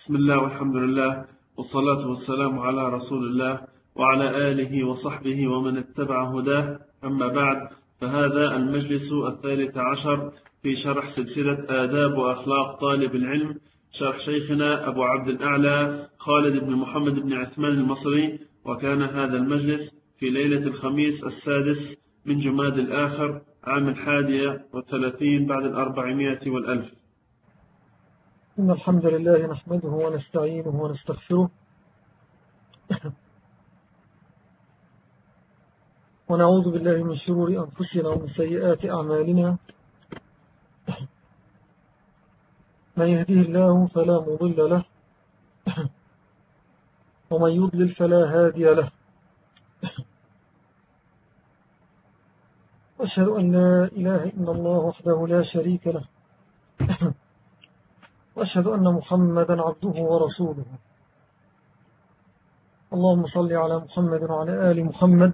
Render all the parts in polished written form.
بسم الله والحمد لله والصلاة والسلام على رسول الله وعلى آله وصحبه ومن اتبع هداه. أما بعد، فهذا المجلس 13 في شرح سلسلة آداب وأخلاق طالب العلم، شرح شيخنا أبو عبد الأعلى خالد بن محمد بن عثمان المصري. وكان هذا المجلس في ليلة الخميس 6 من جماد الآخر عام 31 بعد 400 والألف. إن الحمد لله نحمده ونستعينه ونستغفره ونعوذ بالله من شرور أنفسنا ومن سيئات أعمالنا. من يهديه الله فلا مضل له ومن يضلل فلا هادي له. أشهد أن لا إله إلا الله وحده لا شريك له وأشهد أن محمدا عبده ورسوله. اللهم صل على محمد وعلى آل محمد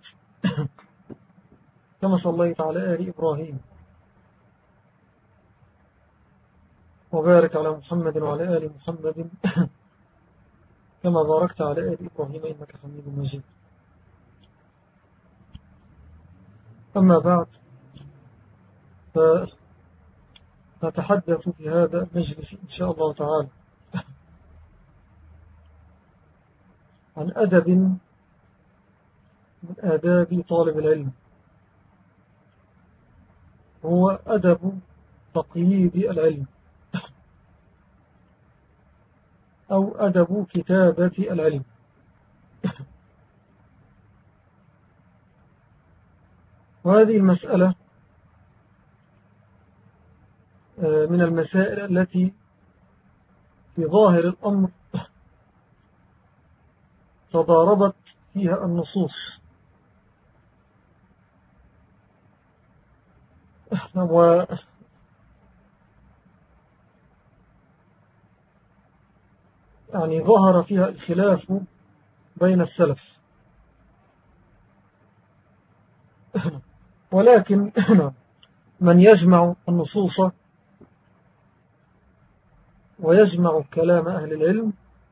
كما صليت على آل إبراهيم، وبارك على محمد وعلى آل محمد كما باركت على آل إبراهيم إنك حميد مجيد. أما بعد، فنتحدث في هذا المجلس إن شاء الله تعالى عن أدب من آداب طالب العلم، هو أدب تقييد العلم أو أدب كتابة العلم. وهذه المسألة من المسائل التي في ظاهر الأمر تضاربت فيها النصوص، يعني ظهر فيها الخلاف بين السلف. ولكن من يجمع النصوص ويجمع كلام أهل العلم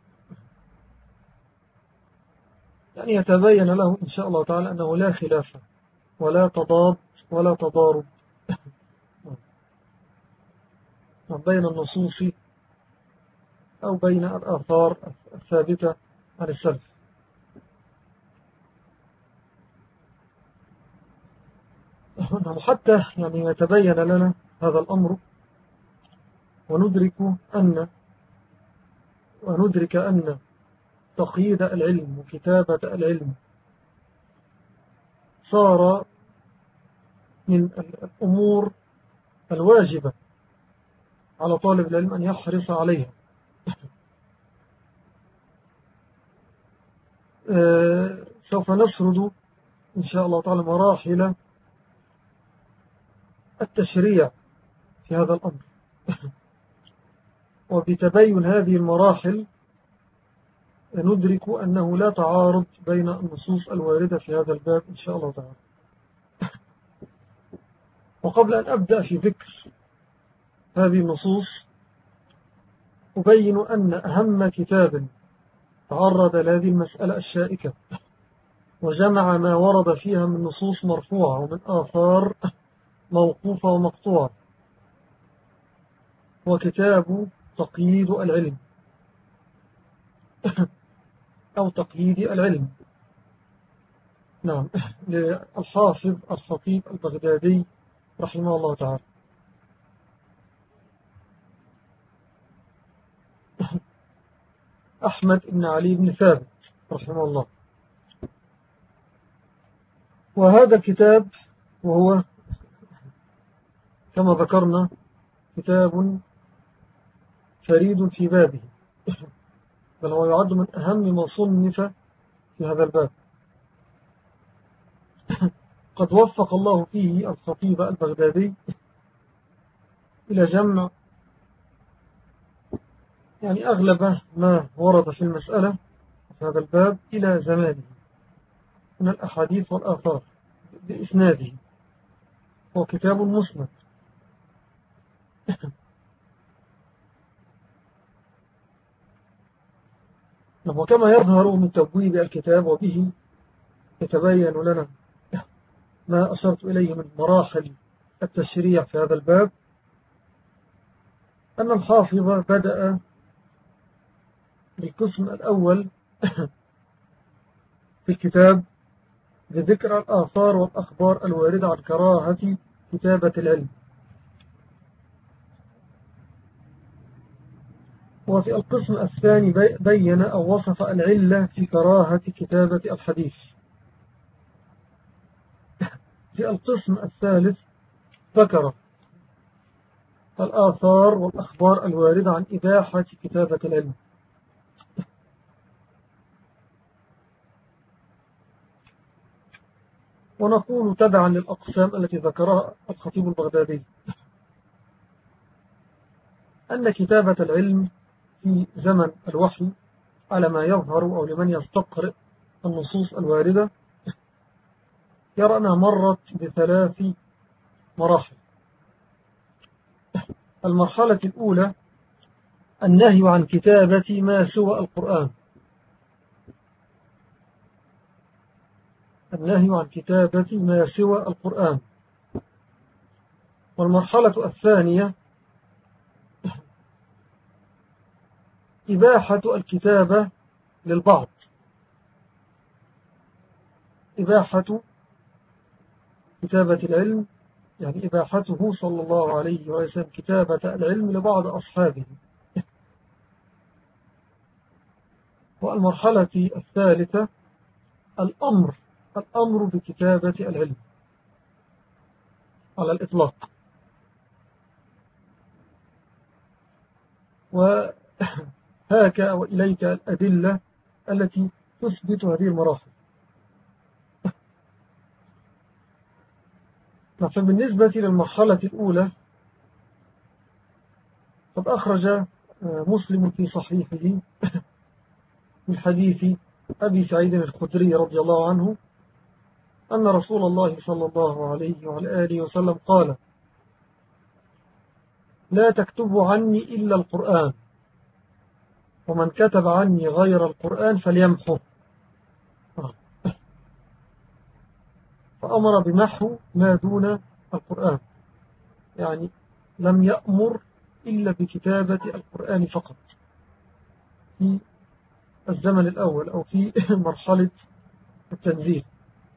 يعني يتبين له إن شاء الله تعالى أنه لا خلاف ولا تضاد ولا تضارب بين النصوص أو بين الآثار الثابتة عن السلف. حتى يعني يتبين لنا هذا الأمر وندرك أن تقييد العلم وكتابة العلم صار من الأمور الواجبة على طالب العلم أن يحرص عليها. سوف نسرد إن شاء الله تعالى مراحل التشريع في هذا الأمر، وبتبين هذه المراحل ندرك أنه لا تعارض بين النصوص الواردة في هذا الباب إن شاء الله تعالى. وقبل أن أبدأ في ذكر هذه النصوص أبين أن أهم كتاب تعرض لهذه المسألة الشائكة وجمع ما ورد فيها من نصوص مرفوعة ومن آثار موقوفة ومقطوعة هو كتاب تقييد العلم أو تقييد العلم، نعم، للحافظ الخطيب البغدادي رحمه الله تعالى. أحمد بن علي بن ثابت رحمه الله. وهذا الكتاب وهو كما ذكرنا كتاب فريد في بابه، بل هو يعد من أهم ما صنف في هذا الباب. قد وفق الله فيه الخطيب البغدادي إلى جمع يعني أغلب ما ورد في المسألة في هذا الباب إلى زمانه من الأحاديث والآثار بإسناده. هو كتاب مسند وكما يظهر من تبويب الكتاب وبه يتبين لنا ما أشرت إليه من مراحل التشريع في هذا الباب، أن الحافظ بدأ بالقسم الأول في الكتاب بذكر الآثار والأخبار الواردة عن كراهة كتابة العلم. وفي القسم الثاني بين أو وصف العلة في كراهة كتابة الحديث. في القسم الثالث ذكر الآثار والأخبار الواردة عن إباحة كتابة العلم. ونقول تبعا للأقسام التي ذكرها الخطيب البغدادي أن كتابة العلم في زمن الوحي على ما يظهر أو لمن يستقرئ النصوص الواردة يرى أنها مرت بثلاث مراحل. المرحلة الأولى النهي عن كتابة ما سوى القرآن، النهي عن كتابة ما سوى القرآن. والمرحلة الثانية إباحة الكتابة للبعض، إباحة كتابة العلم يعني إباحته صلى الله عليه وسلم كتابة العلم لبعض أصحابه. والمرحلة الثالثة الأمر بكتابة العلم على الإطلاق. وهاك وإليك الأدلة التي تثبت هذه المراحل. فبالنسبة للمرحلة الأولى قد أخرج مسلم في صحيحه من حديث أبي سعيد الخدري رضي الله عنه أن رسول الله صلى الله عليه وعلى آله وسلم قال: لا تكتبوا عني إلا القرآن، ومن كتب عني غير القرآن فليمحه. فأمر بمحو ما دون القرآن، يعني لم يأمر إلا بكتابة القرآن فقط في الزمن الأول أو في مرحلة التنزيل.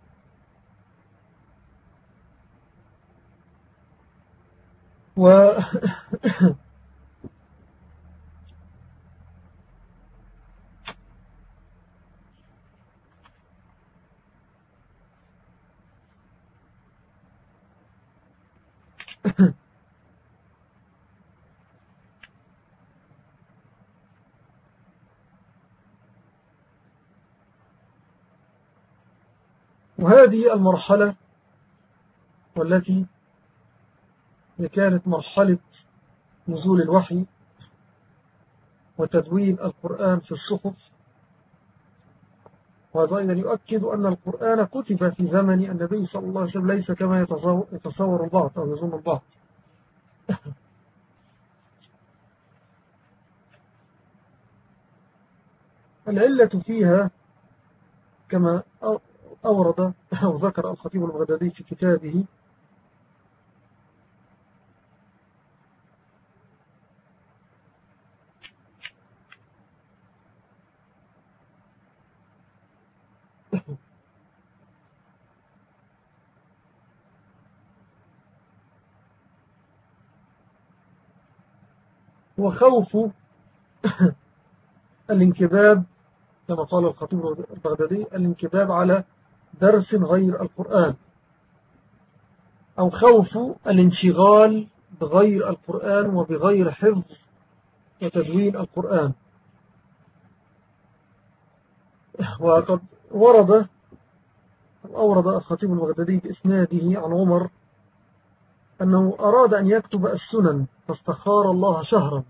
وهذه المرحلة والتي كانت مرحلة نزول الوحي وتدوين القرآن في الصحف، وهذا أيضا يؤكد أن القرآن كتب في زمن النبي صلى الله عليه وسلم ليس كما يتصور البعض أو يظن البعض. العلة فيها كما أورد أو ذكر الخطيب البغدادي في كتابه وخوف الانكباب كما قال الخطيب البغدادي الانكباب على درس غير القرآن، أو خوف الانشغال بغير القرآن وبغير حفظ وتدوين القرآن. وقد أورد الخطيب البغدادي بإسناده عن عمر أنه أراد أن يكتب السنن فاستخار الله شهرا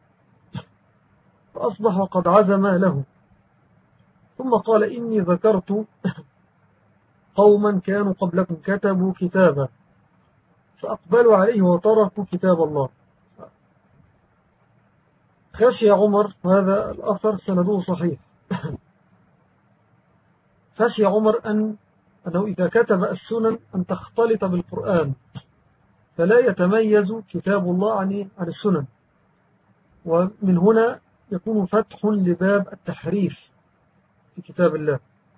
فأصبح وقد عزم له، ثم قال: إني ذكرت قوما كانوا قبلكم كتبوا كتابا فأقبلوا عليه وتركوا كتاب الله. خشي عمر، هذا الأثر سنده صحيح، خشي عمر أنه إذا كتب السنن أن تختلط بالقرآن، فلا يتميز كتاب الله عن السنن، ومن هنا يكون فتح لباب التحريف في كتاب الله،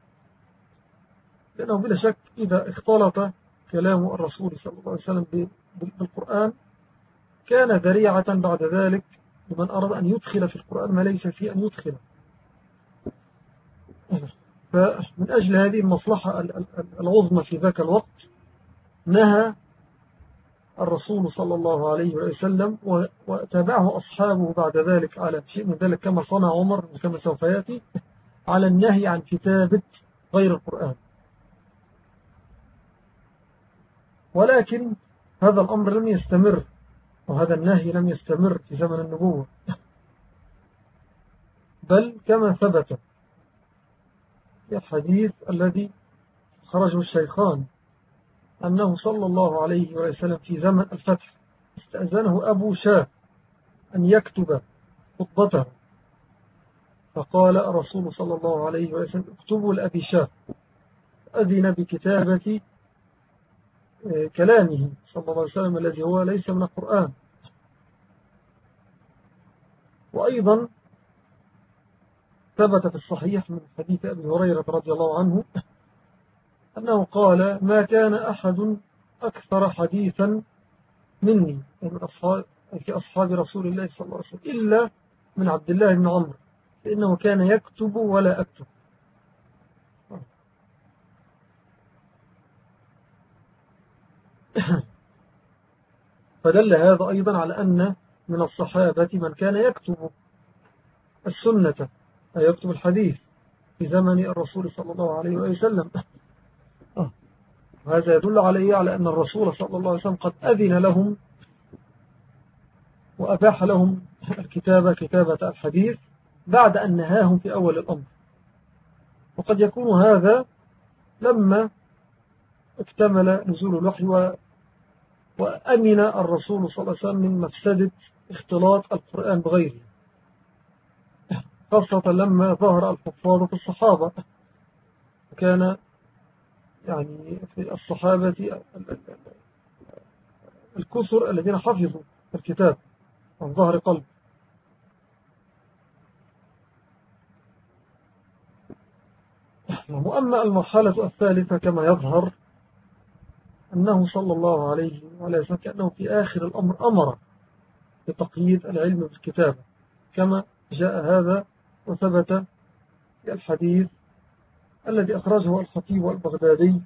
لأنه بلا شك إذا اختلط كلام الرسول صلى الله عليه وسلم بالقرآن كان ذريعة بعد ذلك لمن أراد أن يدخل في القرآن ما ليس فيه أن يدخل. فمن أجل هذه المصلحة العظمى في ذاك الوقت نهى الرسول صلى الله عليه وسلم وتابعه أصحابه بعد ذلك على شيء من ذلك كما صنع عمر وكما سوف يأتي على النهي عن كتابة غير القرآن. ولكن هذا الأمر لم يستمر، وهذا النهي لم يستمر في زمن النبوة، بل كما ثبت في الحديث الذي خرجه الشيخان أنه صلى الله عليه وسلم في زمن الفتح استأذنه أبو شاه أن يكتب خطبته، فقال الرسول صلى الله عليه وسلم اكتبوا لأبي شاه، أذن بكتابة كلامه صلى الله عليه وسلم الذي هو ليس من القرآن. وأيضا ثبت في الصحيح من حديث أبي هريرة رضي الله عنه أنه قال ما كان أحد أكثر حديثا مني في أصحاب رسول الله صلى الله عليه وسلم إلا من عبد الله بن عمرو، فإنه كان يكتب ولا أكتب. فدل هذا أيضا على أن من الصحابة من كان يكتب السنة أي يكتب الحديث في زمن الرسول صلى الله عليه وسلم. هذا يدل على أن الرسول صلى الله عليه وسلم قد أذن لهم وأباح لهم كتابة الحديث بعد أن نهاهم في أول الأمر. وقد يكون هذا لما اكتمل نزول الوحي وأمن الرسول صلى الله عليه وسلم من مفسدة اختلاط القرآن بغيره، خاصة لما ظهر الحفاظ في الصحابة، وكان يعني في الصحابة الكثر الذين حفظوا الكتاب عن ظهر قلب. وأما المرحلة الثالثة كما يظهر أنه صلى الله عليه وسلم كأنه في آخر الأمر أمر بتقييد العلم بالكتابة كما جاء هذا وثبت في الحديث الذي أخرجه الخطيب البغدادي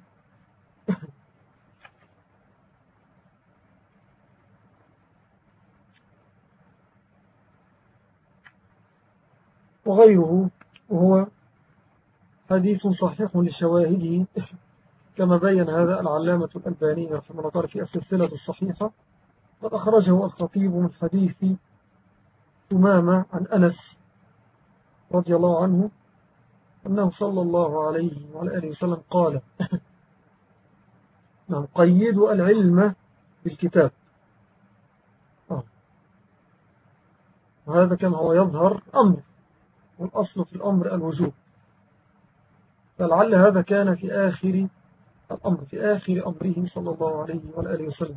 وغيره، وهو حديث صحيح لشواهده كما بين هذا العلامة الألباني رحمه الله في السلسلة الصحيحة. قد أخرجه الخطيب من حديث ثمامة عن أنس رضي الله عنه أنه صلى الله عليه وعلى آله وسلم قال نعم قيدوا العلم بالكتاب. وهذا كما هو يظهر أمر، والأصل في الأمر الوجوب، فلعل هذا كان في آخر الأمر في آخر أمره صلى الله عليه وعلى آله وسلم،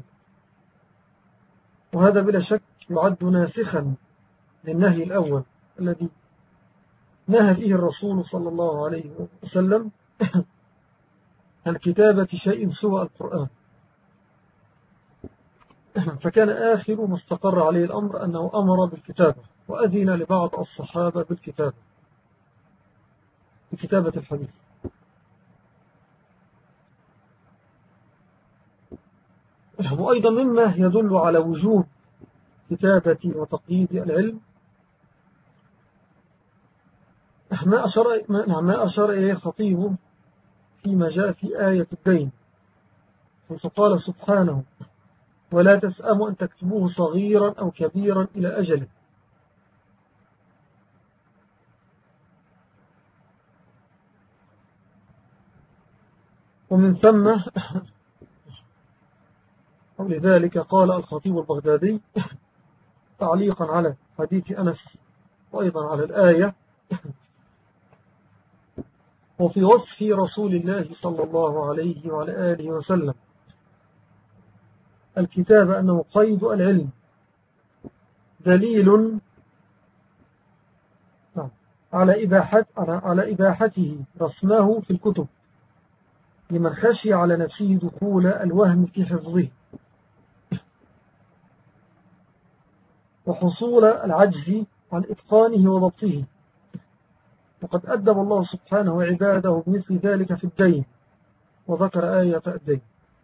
وهذا بلا شك يعد ناسخا للنهي الأول الذي نهى فيه الرسول صلى الله عليه وسلم عن كتابة شيء سوى القرآن. فكان آخر ما استقر عليه الأمر أنه أمر بالكتابة وأذن لبعض الصحابة بكتابة الحديث. وأيضا مما يدل على وجوب كتابة وتقييد العلم ما أشار إليه الخطيب فيما جاء في آية الدين، فقال سبحانه ولا تسأموا أن تكتبوه صغيرا أو كبيرا إلى أجله. ومن ثم ولذلك قال الخطيب البغدادي تعليقا على حديث أنس وأيضا على الآية وفي وصف رسول الله صلى الله عليه وعلى آله وسلم الكتابة أنه قيد العلم دليل على إباحته رسمه في الكتب لمن خشي على نفسه دخول الوهم في حفظه وحصول العجز عن إتقانه وضبطه. وقد أدب الله سبحانه عباده بمثل ذلك في الدين وذكر آية الدين.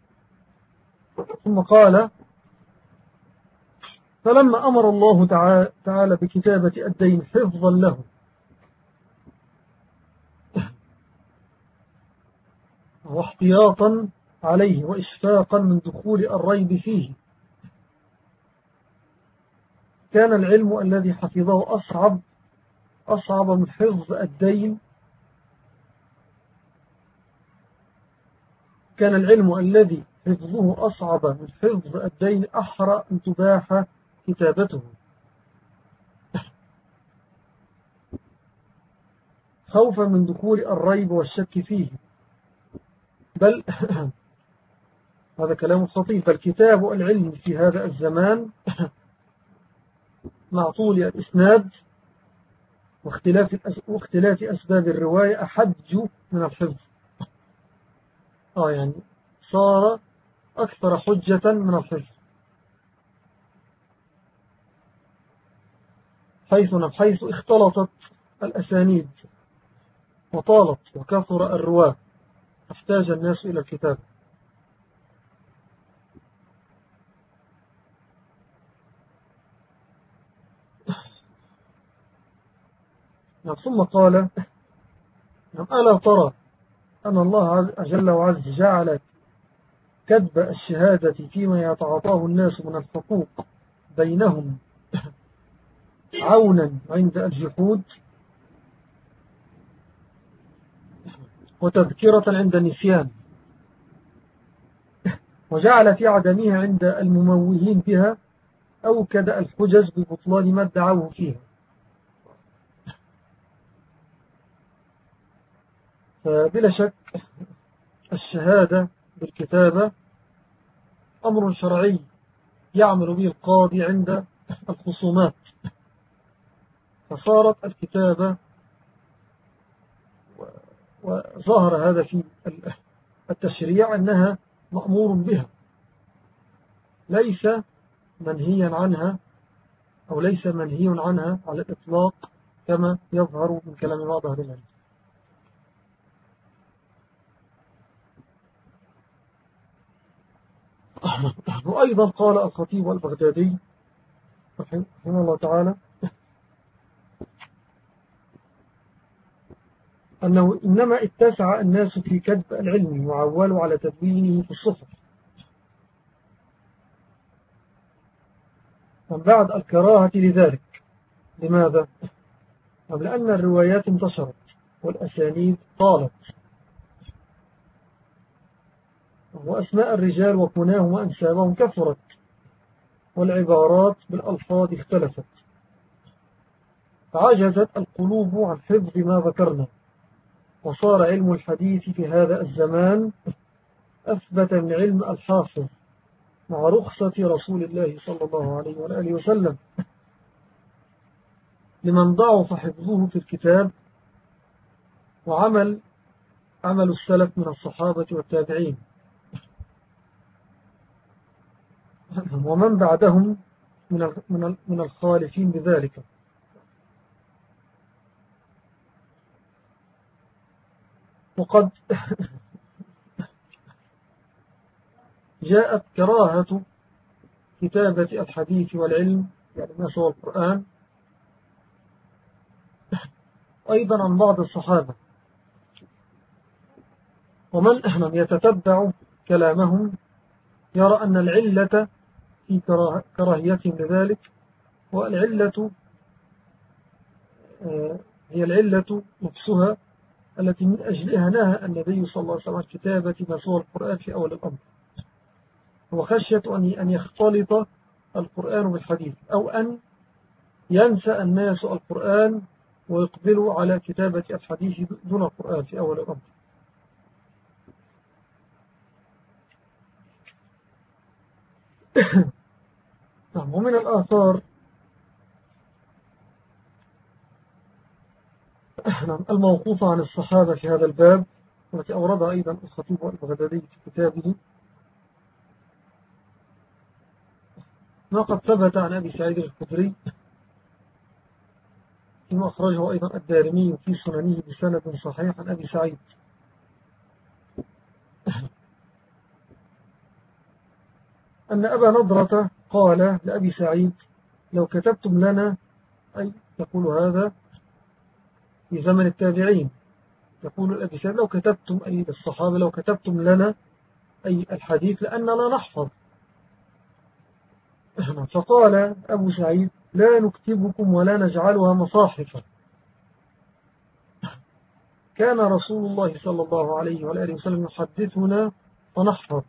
ثم قال: فلما أمر الله تعالى بكتابة الدين حفظا له واحتياطا عليه وإشفاقا من دخول الريب فيه، كان العلم الذي حفظه أصعب من حفظ الدين. كان العلم الذي حفظه أصعب من حفظ الدين أحرى أن تباح كتابته، خوفا من دخول الريب والشك فيه. بل هذا كلام خطير. بل كتاب العلم في هذا الزمان مع طول الإسناد واختلاف أسباب الرواية أحج من الحفظ. يعني صار أكثر حجة من الحفظ، حيث اختلطت الأسانيد وطالت وكثر الرواة احتاج الناس إلى الكتاب. ثم قال: ألا ترى أن الله جل وعز جعل كتب الشهادة فيما يتعاطاه الناس من الحقوق بينهم عونا عند الجحود وتذكرة عند النسيان، وجعل في عدمها عند المموهين بها أوكد الحجج ببطلان ما ادعوه فيها. فبلا شك الشهادة بالكتابة أمر شرعي يعمل به القاضي عند الخصومات، فصارت الكتابة وظهر هذا في التشريع أنها مأمور بها، ليس منهيا عنها أو ليس منهي عنها على الإطلاق كما يظهر من كلام بعض أهل العلم. وأيضا قال الخطيب البغدادي رحمه الله تعالى أنه إنما اتسع الناس في كتب العلم وعولوا على تدوينه في الصحف من بعد الكراهة لذلك. لماذا؟ لأن الروايات انتشرت والأسانيد طالت وأسماء الرجال وكناهم وأنسابهم كثرت والعبارات بالألفاظ اختلفت، فعجزت القلوب عن حفظ ما ذكرنا، وصار علم الحديث في هذا الزمان أثبت من علم الحافظ مع رخصة رسول الله صلى الله عليه وآله وسلم لمن ضعف حفظه في الكتاب وعمل السلف من الصحابة والتابعين ومن بعدهم من الخالفين بذلك. وقد جاءت كراهة كتابة الحديث والعلم يعني ما سوى القرآن أيضا عن بعض الصحابة، ومن يتتبع كلامهم يرى أن العلة في كراهيتهم لذلك، والعلة هي العلة نفسها التي من أجلها نهى النبي صلى الله عليه وسلم كتابة ما سوى القرآن في أول الأمر، وخشية أن يختلط القرآن بالحديث أو أن ينسى الناس القرآن ويقبلوا على كتابة الحديث دون القرآن في أول الأمر. نعم. ومن الآثار الموقوفة عن الصحابة في هذا الباب والتي أوردها أيضا الخطيب البغدادي في كتابه ما قد ثبت عن أبي سعيد الخدري فيما أخرجه أيضا الدارمي في سننه بسند صحيح عن أبي سعيد أن أبا نضرة قال لأبي سعيد لو كتبتم لنا، أي يقول هذا في زمن التابعين، يقول أبي سعيد لو كتبتم، أي الصحابة لو كتبتم لنا أي الحديث لأننا نحفظ. فقال أبو سعيد لا نكتبكم ولا نجعلها مصاحفا، كان رسول الله صلى الله عليه وآله وسلم يحدثنا فنحفظ،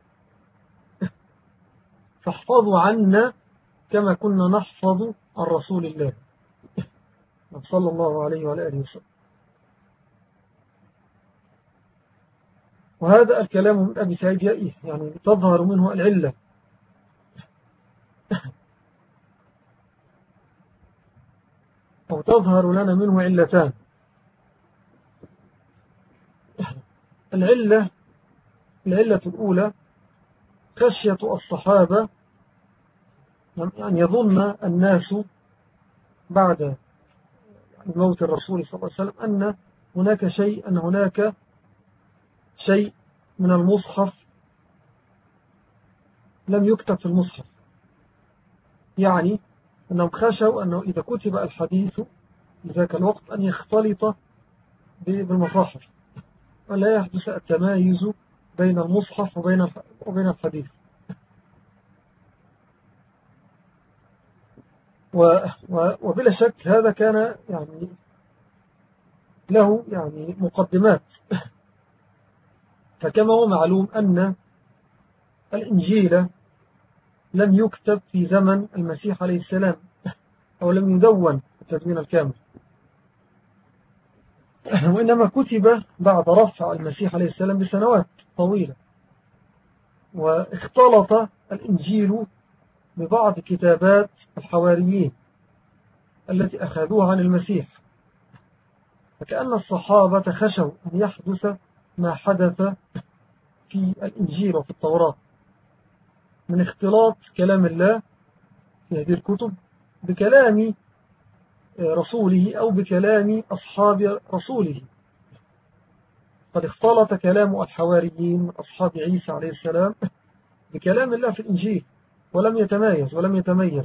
فاحفظوا عنا كما كنا نحفظ عن رسول الله صلى الله عليه وآله وسلم. وهذا الكلام من أبي سعيد يعني تظهر منه العلة، أو تظهر لنا منه علتان. العلة الأولى خشية الصحابة أن يظن الناس بعد موت الرسول صلى الله عليه وسلم أن هناك شيء من المصحف لم يكتب في المصحف، يعني أنهم خشوا أنه إذا كتب الحديث في ذاك الوقت أن يختلط بالمصاحف ولا يحدث التمايز بين المصحف وبين الحديث. وبلا شك هذا كان يعني له يعني مقدمات. فكما هو معلوم أن الإنجيل لم يكتب في زمن المسيح عليه السلام، أو لم يدون التدوين الكامل، وإنما كتب بعد رفع المسيح عليه السلام بسنوات طويلة، واختلط الإنجيل ببعض كتابات الحواريين التي أخذوها عن المسيح، فكأن الصحابة خشوا أن يحدث ما حدث في الإنجيل وفي التوراة من اختلاط كلام الله في هذه الكتب بكلام رسوله أو بكلام أصحاب رسوله. قد اختلط كلام الحواريين أصحاب عيسى عليه السلام بكلام الله في الإنجيل ولم يتميز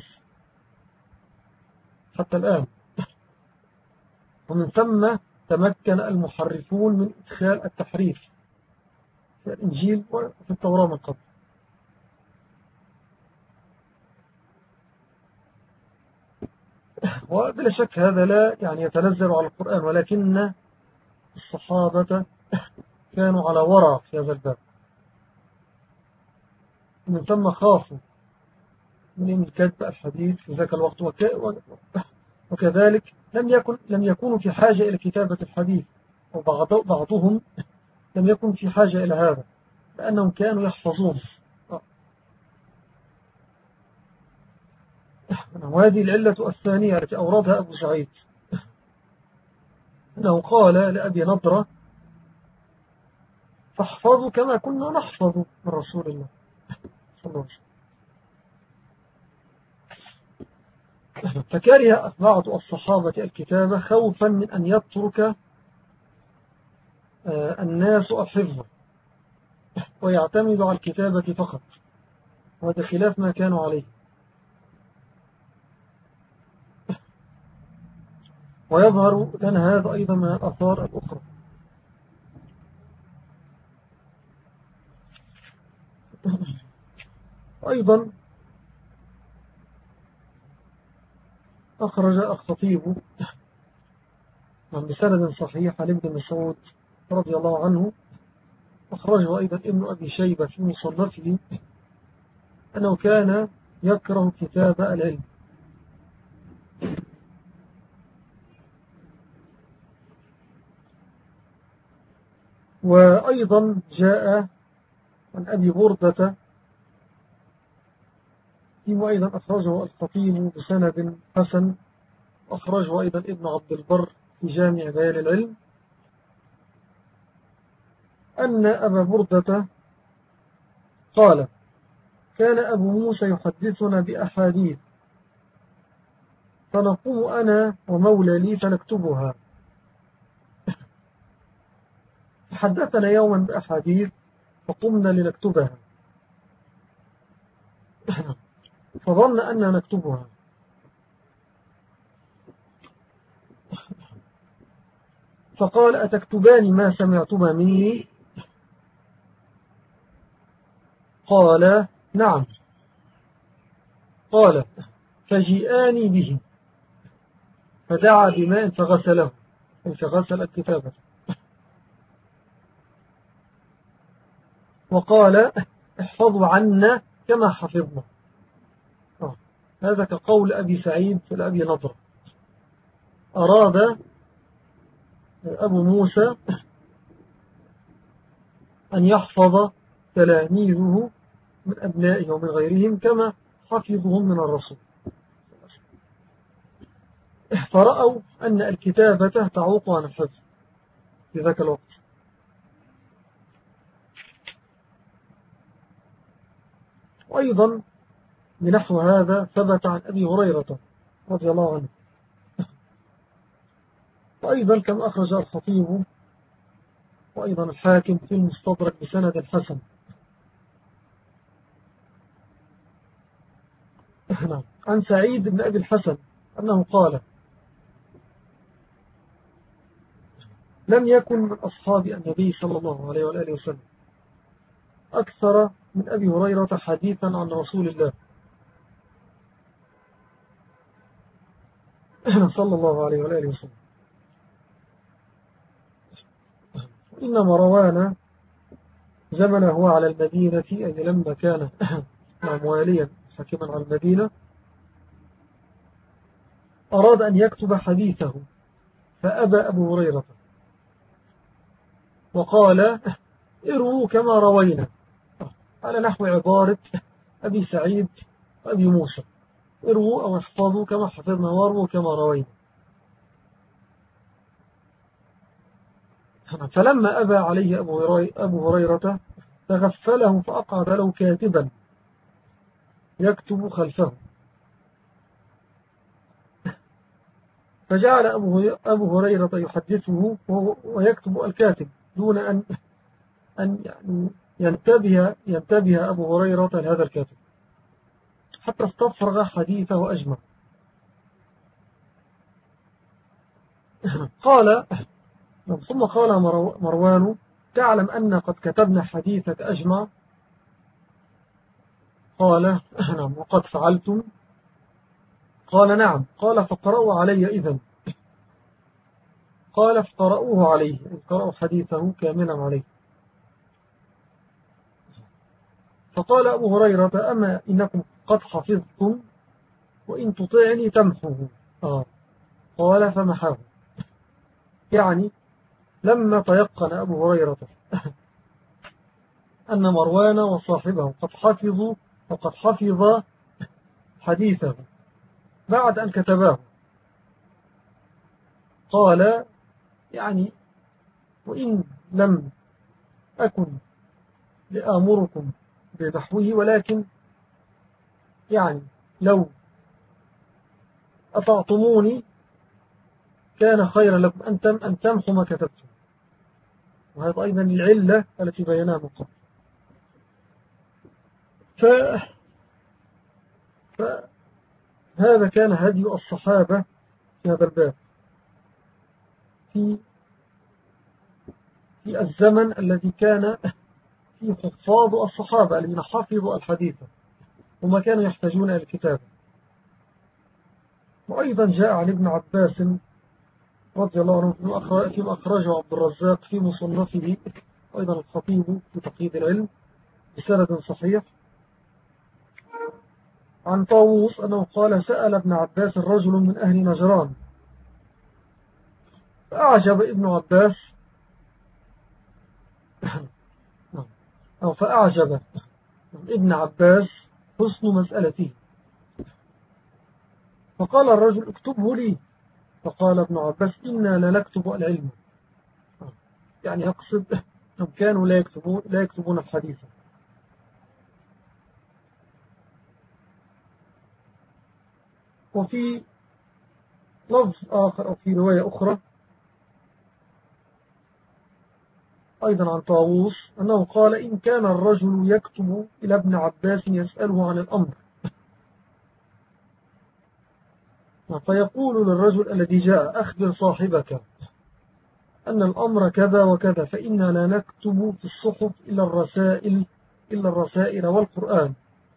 حتى الآن. ومن ثم تمكن المحرفون من إدخال التحريف في الإنجيل وفي التوراة من قبل. وبلا شك هذا لا يعني يتنزل على القرآن، ولكن الصحابة كانوا على ورع في هذا الباب، من ثم خافوا من كتب الحديث في ذاك الوقت، وكذلك لم يكونوا في حاجة إلى كتابة الحديث، وبعضهم لم يكن في حاجة إلى هذا لأنهم كانوا يحفظون. وهذه العلة الثانية التي أوردها أبو سعيد، أنه قال لأبي نضرة فاحفظوا كما كنا نحفظ من رسول الله صلى الله عليه وسلم. فكره بعض الصحابة الكتابة خوفا من أن يترك الناس الحفظ ويعتمد على الكتابة فقط، وهذا خلاف ما كانوا عليه. ويظهر لنا هذا أيضا من الآثار الأخرى. أيضا أخرج الخطيب بسند صحيح عن ابن مسعود رضي الله عنه، أخرجه أيضا ابن أبي شيبة في مصنفه، أنه كان يكره كتاب العلم، وأيضا جاء عن أبي بردة فيما أيضا أخرجه الخطيب بسند حسن، أخرجه أيضا ابن عبد البر في جامع بيان العلم، أن أبا بردة قال: كان أبو موسى يحدثنا بأحاديث فنقوم أنا ومولى لي فنكتبها. حدثنا يوما بأحاديث فقمنا لنكتبها فظن أننا نكتبها، فقال: أتكتبان ما سمعتما مني؟ قال: نعم. قال: فجيئاني به، فدعا بماء فغسله، فغسل الكتابة، وقال: احفظوا عنا كما حفظنا. هذا كقول أبي سعيد لأبي نضر، أراد أبو موسى أن يحفظ تلاميذه من أبنائه ومن غيرهم كما حفظهم من الرسول، فرأوا أن الكتابة تعوق عن الحفظ في ذاك الوقت. وأيضا بنحو هذا ثبت عن أبي هريرة رضي الله عنه، وأيضا كما أخرج الخطيب وأيضا الحاكم في المستدرك بسند الحسن عن سعيد بن أبي الحسن أنه قال: لم يكن من أصحاب النبي صلى الله عليه وآله وسلم أكثر من أبي هريرة حديثا عن رسول الله صلى الله عليه وآله وسلم، إنما روانا زمنه على المدينة، أي لما كان واليا حكما على المدينة، أراد أن يكتب حديثه فأبى أبو هريرة وقال: اروا كما روينا، على نحو عبارة أبي سعيد وأبي موسى، اروا أو احفظوا كما حفظنا واروا كما روينا. فلما أبى عليه أبو هريرة تغفله فأقعد له كاتبا يكتب خلفه، فجعل أبو هريرة يحدثه ويكتب الكاتب دون أن يعني ينتبه أبو هريرة لهذا الكاتب حتى استفرغ حديثه وأجمع. قال: ثم قال مروان: تعلم أن قد كتبنا حديثك أجمع؟ قال: نعم. وقد فعلتم؟ قال: نعم. قال: فقرأوا علي إذن. قال: فقرأوه عليه، قرأوا حديثه كاملا عليه. فقال أبو هريرة: أما إنكم قد حفظتم، وإن تطيعني تمحوه. قال: فمحاه، يعني لما تيقن أبو هريرة أن مروان وصاحبه قد حفظوا وقد حفظ حديثه بعد أن كتباه، قال: يعني وإن لم أكن لآمركم بنحوه، ولكن يعني لو أطعتموني كان خيرا لكم أن تمحوا ما كتبتم. وهذا أيضا العلة التي بيناها من قبل. فهذا كان هدي الصحابة في هذا الباب في الزمن الذي كان فيه حفاظ الصحابة الذين حفظوا الحديث وما كانوا يحتاجون إلى الكتاب. وأيضا جاء عن ابن عباس رضي الله عنه فيما أخرجه عبد الرزاق في مصنفه، أيضا الخطيب في تقييد العلم بسند صحيح، عن طاووس أنه قال: سأل ابن عباس رجل من أهل نجران، فأعجب ابن عباس أو فأعجب ابن عباس حسن مسألته، فقال الرجل اكتبه لي، فقال ابن عباس إنا لا نكتب العلم، يعني يقصد أنهم كانوا لا يكتبون الحديث. وفي لفظ آخر أو في رواية أخرى أيضا عن طاووس أنه قال إن كان الرجل يكتب إلى ابن عباس يسأله عن الأمر، فيقول للرجل الذي جاء أخبر صاحبك أن الأمر كذا وكذا، فإنا لا نكتب في الصحف إلا الرسائل والقرآن.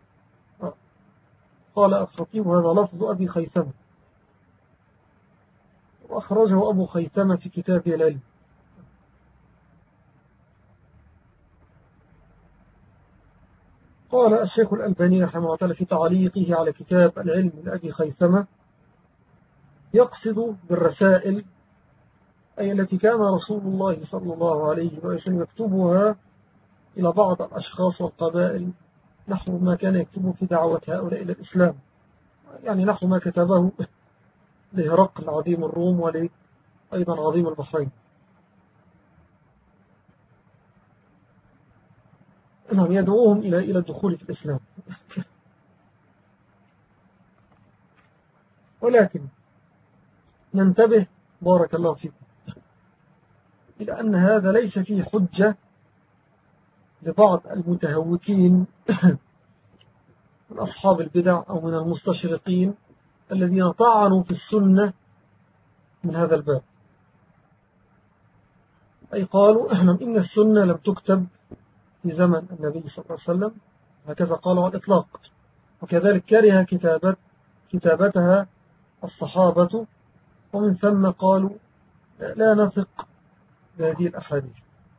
قال الخطيب هذا لفظ أبي خيثمة، وأخرجه أبو خيثمة في كتابه العلم. قال الشيخ الألباني رحمه الله تعالى في تعليقه على كتاب العلم لأبي خيثمة يقصد بالرسائل أي التي كان رسول الله صلى الله عليه وسلم يكتبها إلى بعض الأشخاص والقبائل نحو ما كان يكتبه في دعوة هؤلاء إلى الإسلام، يعني نحو ما كتبه لهرقل عظيم الروم ولأيضا عظيم البحرين. أنهم يدعوهم إلى الدخول في الإسلام. ولكن ننتبه بارك الله فيكم إلى أن هذا ليس فيه حجة لبعض المتهوكين من أصحاب البدع أو من المستشرقين الذين طعنوا في السنة من هذا الباب، أي قالوا إن السنة لم تكتب في زمن النبي صلى الله عليه وسلم، هكذا قالوا على الإطلاق، وكذلك كره كتابتها الصحابة، ومن ثم قالوا لا نثق بهذه الأحاديث،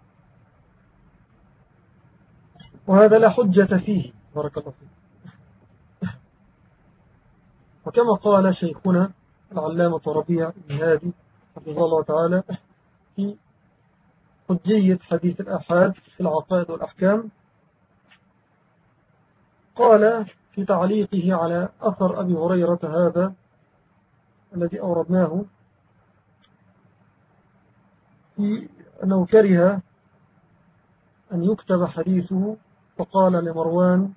وهذا لا حجة فيه بارك الله فيه. وكما قال شيخنا العلامة ربيع بن هادي حفظه الله تعالى في حجية حديث الآحاد في العقائد والأحكام، قال في تعليقه على أثر أبي هريرة هذا الذي أوردناه في أنه كره أن يكتب حديثه، فقال لمروان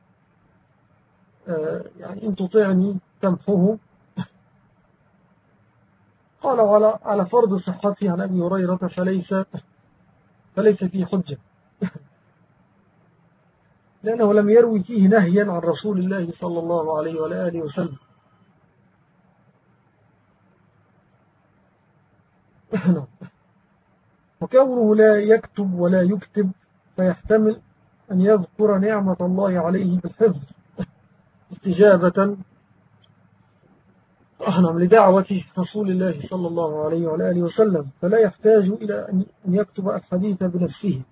يعني إن تطعني تمحه، قال على فرض صحته عن أبي هريرة فليس فيه حجة لأنه لم يروي فيه نهيا عن رسول الله صلى الله عليه وآله وسلم. وكونه لا يكتب ولا يكتب فيحتمل أن يذكر نعمة الله عليه بالحفظ استجابة لدعوة رسول الله صلى الله عليه وآله وسلم، فلا يحتاج إلى أن يكتب الحديث بنفسه،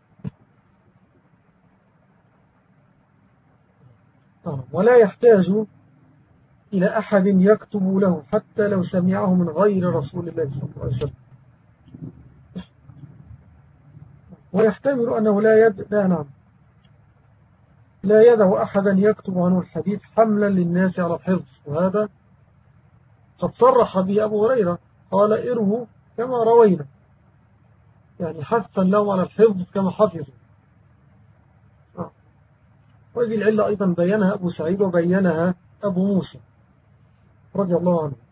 ولا يحتاج إلى أحد يكتب له حتى لو سمعه من غير رسول الله صلى الله عليه وسلم. ويحتمل أنه لا يدع أحدا يكتب عنه الحديث حملا للناس على الحفظ، وهذا قد صرح به أبو هريرة قال إره كما روينا، يعني حثا له على الحفظ كما حفظوا. وهذه العلة أيضا بينها أبو سعيد وبينها أبو موسى رضي الله عنه.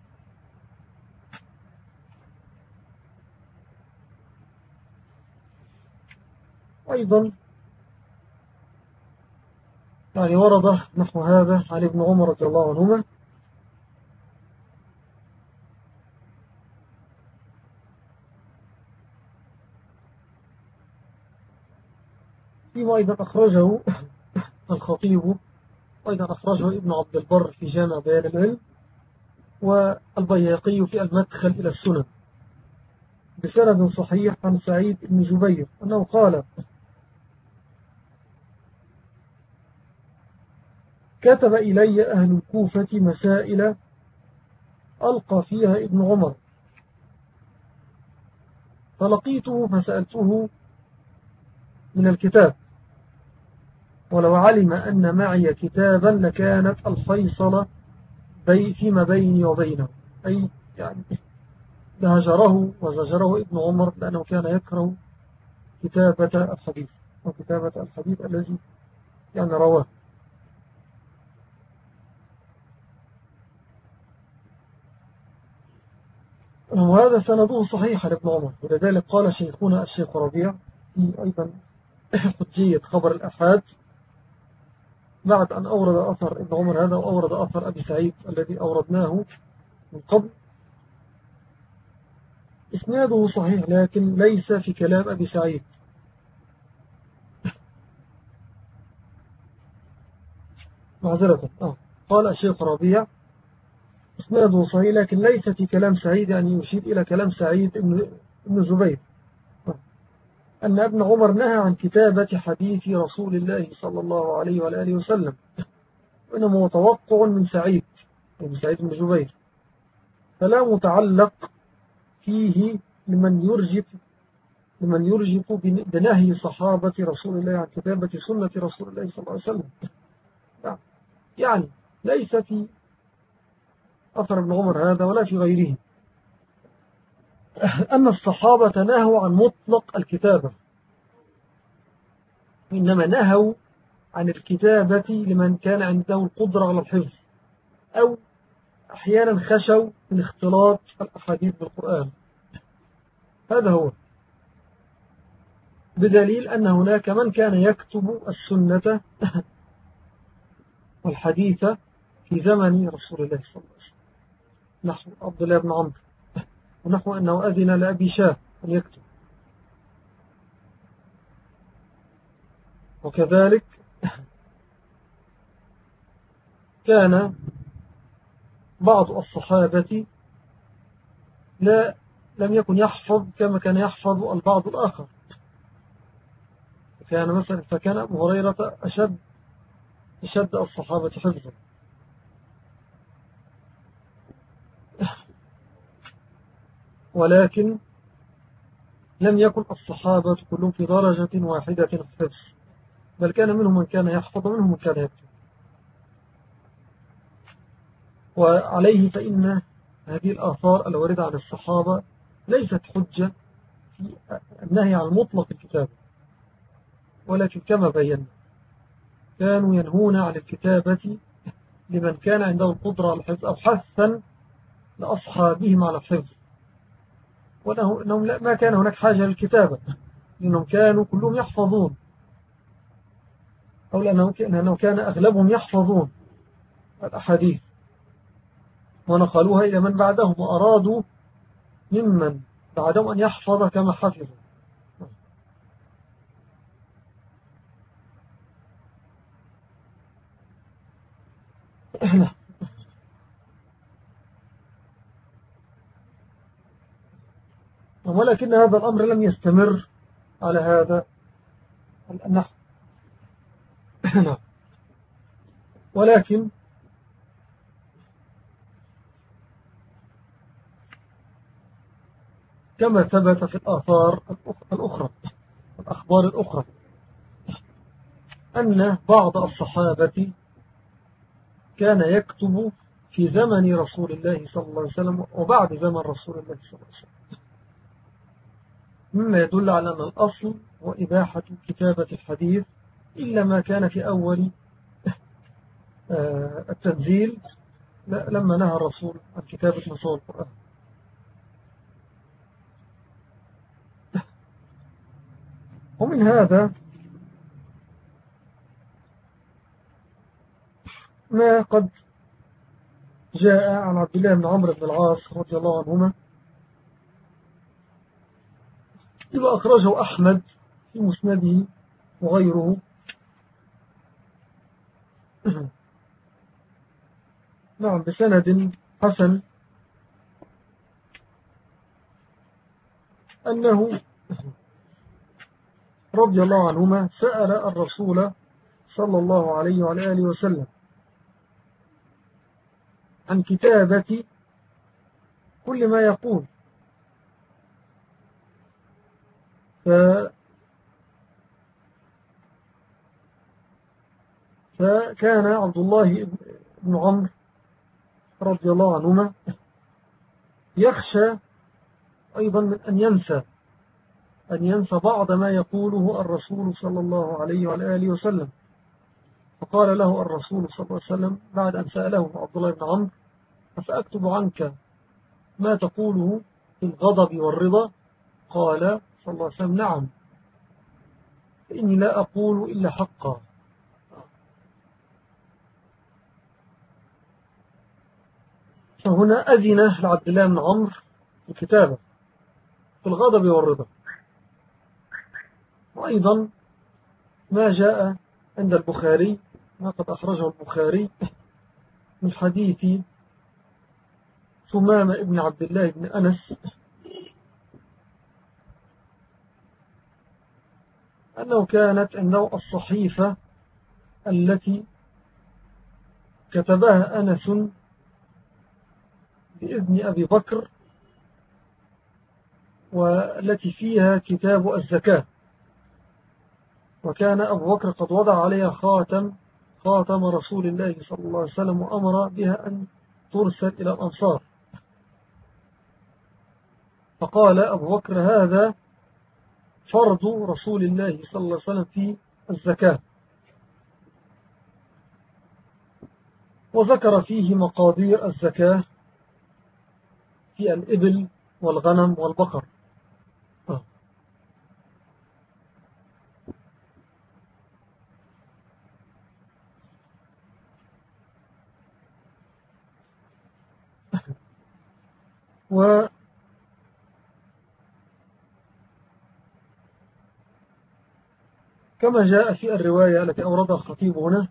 أيضا يعني ورد نحو هذا عن ابن عمر رضي الله عنهما فيما أيضا أخرجه الخطيب، وأيضا أخرجه ابن عبد البر في جامع بيان العلم، والبيهقي في المدخل إلى السنن بسند صحيح عن سعيد بن جبير أنه قال كتب إلي أهل الكوفة مسائل ألقى فيها ابن عمر، فلقيته فسألته من الكتاب ولو علم أن معي كتابا لكانت الفيصل فيما بيني وبينه، أي يعني لهجره وزجره ابن عمر لأنه كان يكره كتابة الحديث وكتابة الحديث الذي يعني رواه. وهذا سنده صحيح لابن عمر، ولذلك قال شيخنا الشيخ ربيع في أيضا حجية خبر الأحاد بعد أن أورد أثر ابن عمر هذا وأورد أثر أبي سعيد الذي أوردناه من قبل، إسناده صحيح لكن ليس في كلام أبي سعيد. معذرة قال الشيخ ربيع إسناده صحيح لكن ليس في كلام سعيد، يعني يشير إلى كلام سعيد ابن زبير أن ابن عمر نهى عن كتابة حديث رسول الله صلى الله عليه وآله وسلم، وإنما متوقع من سعيد بن جبير، فلا متعلق فيه لمن يرجف بنهي صحابة رسول الله عن كتابة سنة رسول الله صلى الله عليه وسلم. يعني ليس في أثر ابن عمر هذا ولا في غيره أن الصحابة نهوا عن مطلق الكتابة، إنما نهوا عن الكتابة لمن كان عنده القدرة على الحفظ، أو أحيانا خشوا من اختلاط الأحاديث بالقرآن. هذا هو، بدليل أن هناك من كان يكتب السنة والحديث في زمن رسول الله صلى الله عليه وسلم، نحو عبد الله بن عمرو، ونحو أنه أذن لأبي شاه أن يكتب. وكذلك كان بعض الصحابة لم يكن يحفظ كما كان يحفظ البعض الآخر، فكان أبو هريرة أشد الصحابة حفظا. ولكن لم يكن الصحابة كلهم في درجة واحدة في الحفظ، بل كان منهم من كان يحفظ ومنهم من كان يكتب. وعليه فإن هذه الآثار الواردة عن الصحابة ليست حجة في النهي عن مطلق الكتاب، ولكن كما بينا كانوا ينهون عن الكتابة لمن كان عنده القدرة على الحفظ، أو حثا لأصحابهم على الحفظ، وأنهم ما كان هناك حاجة للكتابة لأنهم كانوا كلهم يحفظون، أو لأنه كان أغلبهم يحفظون الأحاديث ونقلوها إلى من بعدهم، وأرادوا ممن بعدهم أن يحفظ كما حفظوا. ولكن هذا الأمر لم يستمر على هذا النحو. ولكن كما ثبت في الآثار الأخبار الأخرى أن بعض الصحابة كان يكتب في زمن رسول الله صلى الله عليه وسلم وبعد زمن رسول الله صلى الله عليه وسلم، مما يدل على أن الأصل هو إباحة كتابة الحديث إلا ما كان في أول التنزيل لما نهى الرسول عن كتابة نصوص القرآن. ومن هذا ما قد جاء عن عبد الله بن عمرو بن العاص رضي الله عنهما، إذا أخرجه أحمد في مسنده وغيره، نعم بسند حسن، أنه رضي الله عنهما سأل الرسول صلى الله عليه وعلى آله وسلم عن كتابة كل ما يقول، فكان عبد الله بن عمرو رضي الله عنهما يخشى أيضا من أن ينسى بعض ما يقوله الرسول صلى الله عليه وآله وسلم. فقال له الرسول صلى الله عليه وسلم بعد أن سأله عبد الله بن عمرو: أفأكتب عنك ما تقوله في الغضب والرضا؟ قال صلى الله عليه وسلم: نعم، فإني لا أقول إلا حقا. فهنا أذن لعبد الله بن عمرو الكتابة في الغضب والرضا. وأيضا ما جاء عند البخاري، ما قد أخرجه البخاري من حديث ثمامة ابن عبد الله بن أنس أنه كانت عنده الصحيفة التي كتبها أنس بإذن أبي بكر، والتي فيها كتاب الزكاة. وكان أبو بكر قد وضع عليها خاتم رسول الله صلى الله عليه وسلم، وأمر بها أن ترسل إلى الأنصار. فقال أبو بكر: هذا فرض رسول الله صلى الله عليه وسلم في الزكاة. وذكر فيه مقادير الزكاة في الإبل والغنم والبقر. وكما جاء في الرواية التي أوردها الخطيب هنا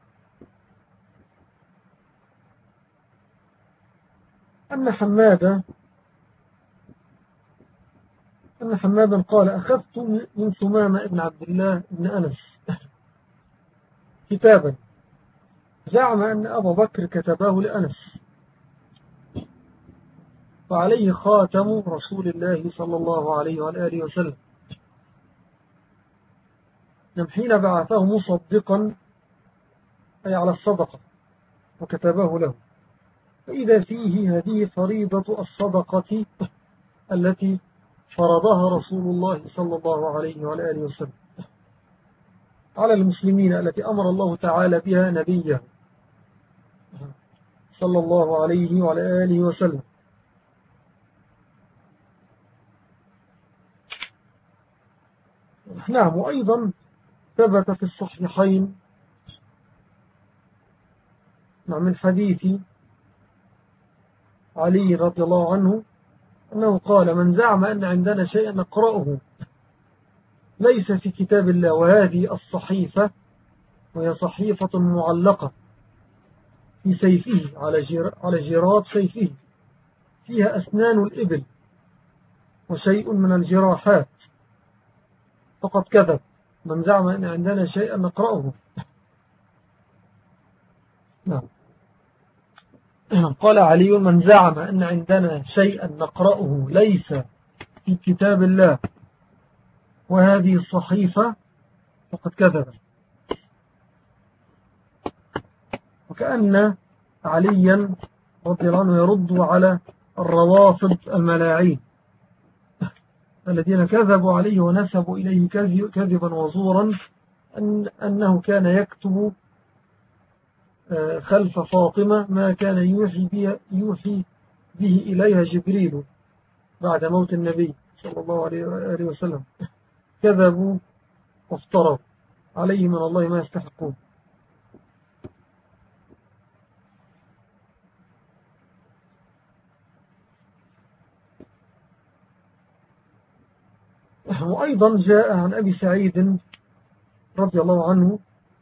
أن حمادا قال: أخذت من ثمامة ابن عبد الله بن أنس كتابا زعم أن أبا بكر كتبه لأنس، وعليه خاتم رسول الله صلى الله عليه وآله وسلم، حين بعثه مصدقا أي على الصدقة وكتبه له، فإذا فيه هذه فريضة الصدقة التي فرضها رسول الله صلى الله عليه وآله وسلم على المسلمين، التي أمر الله تعالى بها نبيه صلى الله عليه وآله وسلم. نعم. وأيضا ثبت في الصحيحين من حديث علي رضي الله عنه أنه قال: من زعم أن عندنا شيئا نقرأه ليس في كتاب الله، وهذه الصحيفة وهي صحيفة معلقة في سيفه على جراب سيفه، فيها أسنان الإبل وشيء من الجراحات، فقد كذب من زعم أن عندنا شيئا نقرأه. نعم. قال علي: من زعم أن عندنا شيئا نقرأه ليس في كتاب الله وهذه الصحيفة فقد كذب. وكأن عليا رضي الله عنه يرد على الروافض الملاعين الذين كذبوا عليه ونسبوا إليه كذبا وزورا أنه كان يكتب خلف فاطمة ما كان يوحي به إليها جبريل بعد موت النبي صلى الله عليه وسلم. كذبوا وافتروا عليه من الله ما يستحقون. وأيضا جاء عن أبي سعيد رضي الله عنه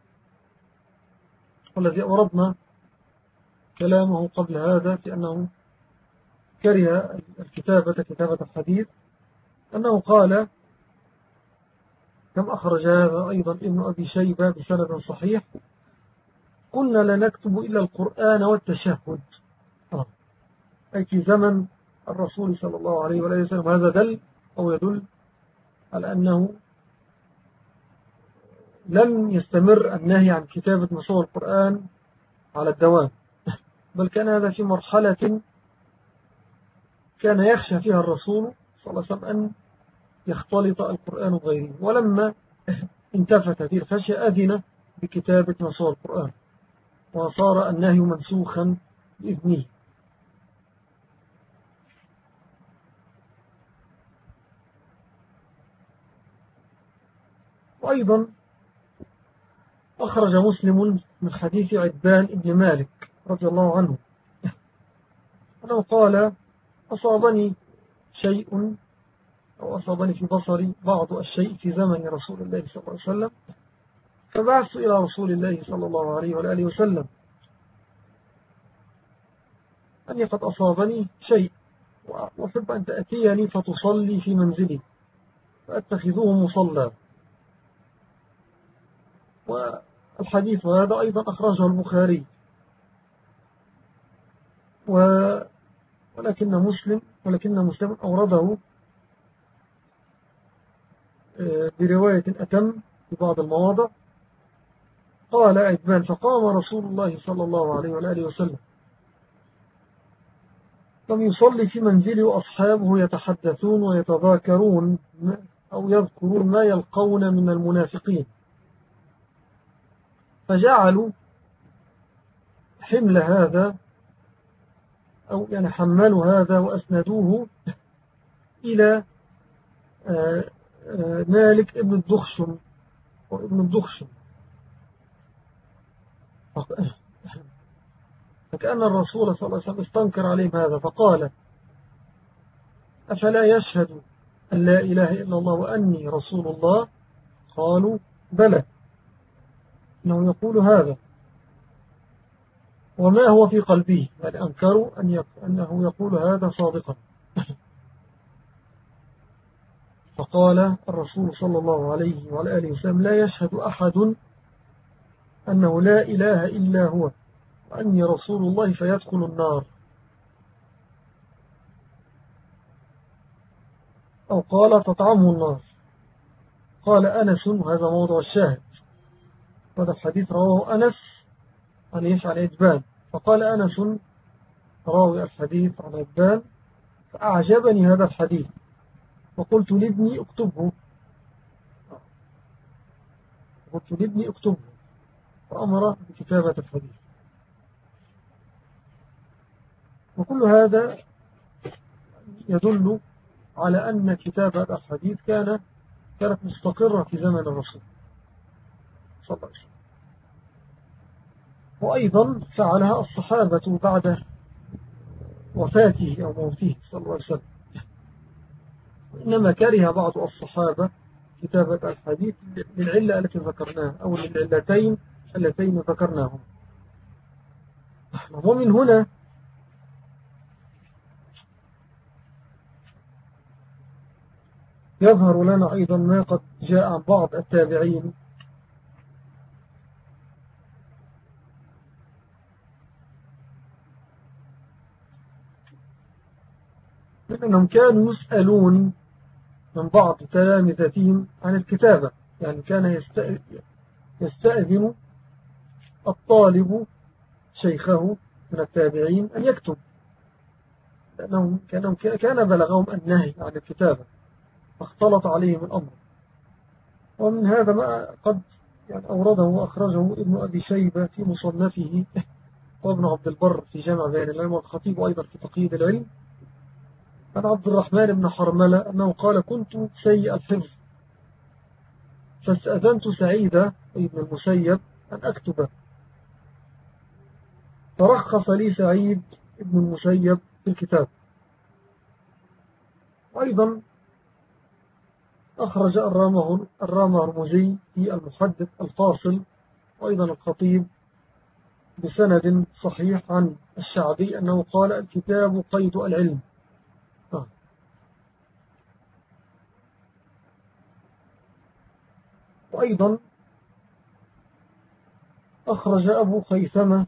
والذي أوردنا كلامه قبل هذا في أنه كره كتابة الحديث، أنه قال كم أخرج هذا أيضا ابن أبي شيبة بسند صحيح: كنا لا نكتب إلا القرآن والتشهد، أي في زمن الرسول صلى الله عليه وسلم. هذا دل أو يدل على أنه لم يستمر النهي عن كتابة نصوص القرآن على الدوام، بل كان هذا في مرحلة كان يخشى فيها الرسول صلى الله عليه وسلم أن يختلط القرآن بغيره، ولما انتفت هذه الخشية أذن بكتابة نصوص القرآن، وصار النهي منسوخا بإذنه. وأيضا أخرج مسلم من حديث عتبان بن مالك رضي الله عنه أنه قال: أصابني شيء أو أصابني في بصري بعض الشيء في زمن رسول الله صلى الله عليه وسلم، فبعثت إلى رسول الله صلى الله عليه وآله وسلم أني قد أصابني شيء وأحب أن تأتيني فتصلي في منزلي فأتخذوه مصلى. والحديث هذا أيضا أخرجه البخاري، ولكن مسلم أورده برواية أتم في بعض المواضع. قال عتبان: فقام رسول الله صلى الله عليه وآله وسلم لم يصلي في منزله وأصحابه يتحدثون ويتذاكرون أو يذكرون ما يلقون من المنافقين، فجعلوا حمل هذا أو يعني حملوا هذا وأسندوه إلى مالك ابن الدخشم فكأن الرسول صلى الله عليه وسلم استنكر عليهم هذا، فقال: أفلا يشهد أن لا إله إلا الله وأني رسول الله؟ قالوا: بلى، إنه يقول هذا وما هو في قلبه، يعني أنكروا أنه يقول هذا صادقا. فقال الرسول صلى الله عليه وآله وسلم: لا يشهد أحد أنه لا إله إلا هو وأني رسول الله فيدخل النار. أو قال: تطعمه النار. قال أنس، وهذا موضع الشاهد، هذا الحديث رواه أنس عن عتبان، فقال أنس راوي الحديث عن عتبان: فأعجبني هذا الحديث وقلت لابني اكتبه، فأمر بكتابة الحديث. وكل هذا يدل على أن كتابة الحديث كانت مستقرة في زمن الرسول صلى الله عليه وسلم، وأيضا فعلها الصحابة بعد وفاته أو موته صلى الله عليه وسلم، إنما كره بعض الصحابة كتابة الحديث للعلة التي ذكرناها أو للعلتين اللتين ذكرناهم. ومن هنا يظهر لنا أيضا ما قد جاء عن بعض التابعين أنهم كانوا يسألون من بعض تلامذتهم عن الكتابة، يعني كان يستأذن الطالب شيخه من التابعين أن يكتب، لأنهم كان بلغهم النهي عن الكتابة فاختلط عليهم الأمر. ومن هذا ما قد يعني أورده وأخرجه ابن أبي شيبة في مصنفه، وابن عبد البر في جامع بيان العلم، والخطيب أيضا في تقييد العلم، عن عبد الرحمن بن حرملة أنه قال: كنت سيء الحفظ فاستأذنت سعيد ابن المسيب أن أكتب، فرخص لي سعيد ابن المسيب في الكتاب. وأيضا أخرج الرامهرمزي في المحدث الفاصل، وأيضا الخطيب بسند صحيح عن الشعبي أنه قال: الكتاب قيد العلم. وأيضا أخرج أبو خيثمة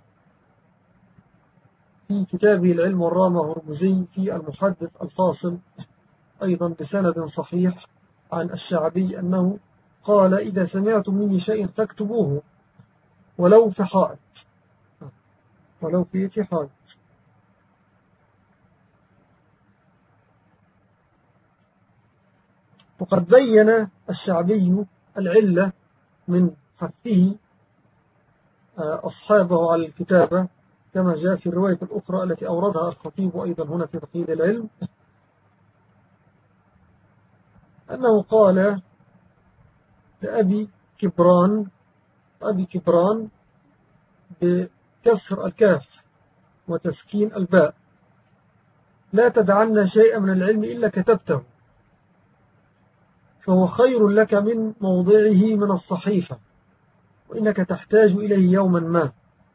في كتابه العلم الرامهرمزي في المحدث الفاصل أيضا بسند صحيح عن الشعبي أنه قال إذا سمعتم مني شيء فاكتبوه ولو في حائط، ولو في حائط. وقد بين الشعبي العلة من حثه أصحابه على الكتابة كما جاء في الرواية الأخرى التي أوردها الخطيب أيضا هنا في تقييد العلم، أنه قال لأبي كبران بكسر الكاف وتسكين الباء: لا تدعنا شيئا من العلم إلا كتبته، فهو خير لك من موضعه من الصحيفة، وإنك تحتاج إليه يوما ما.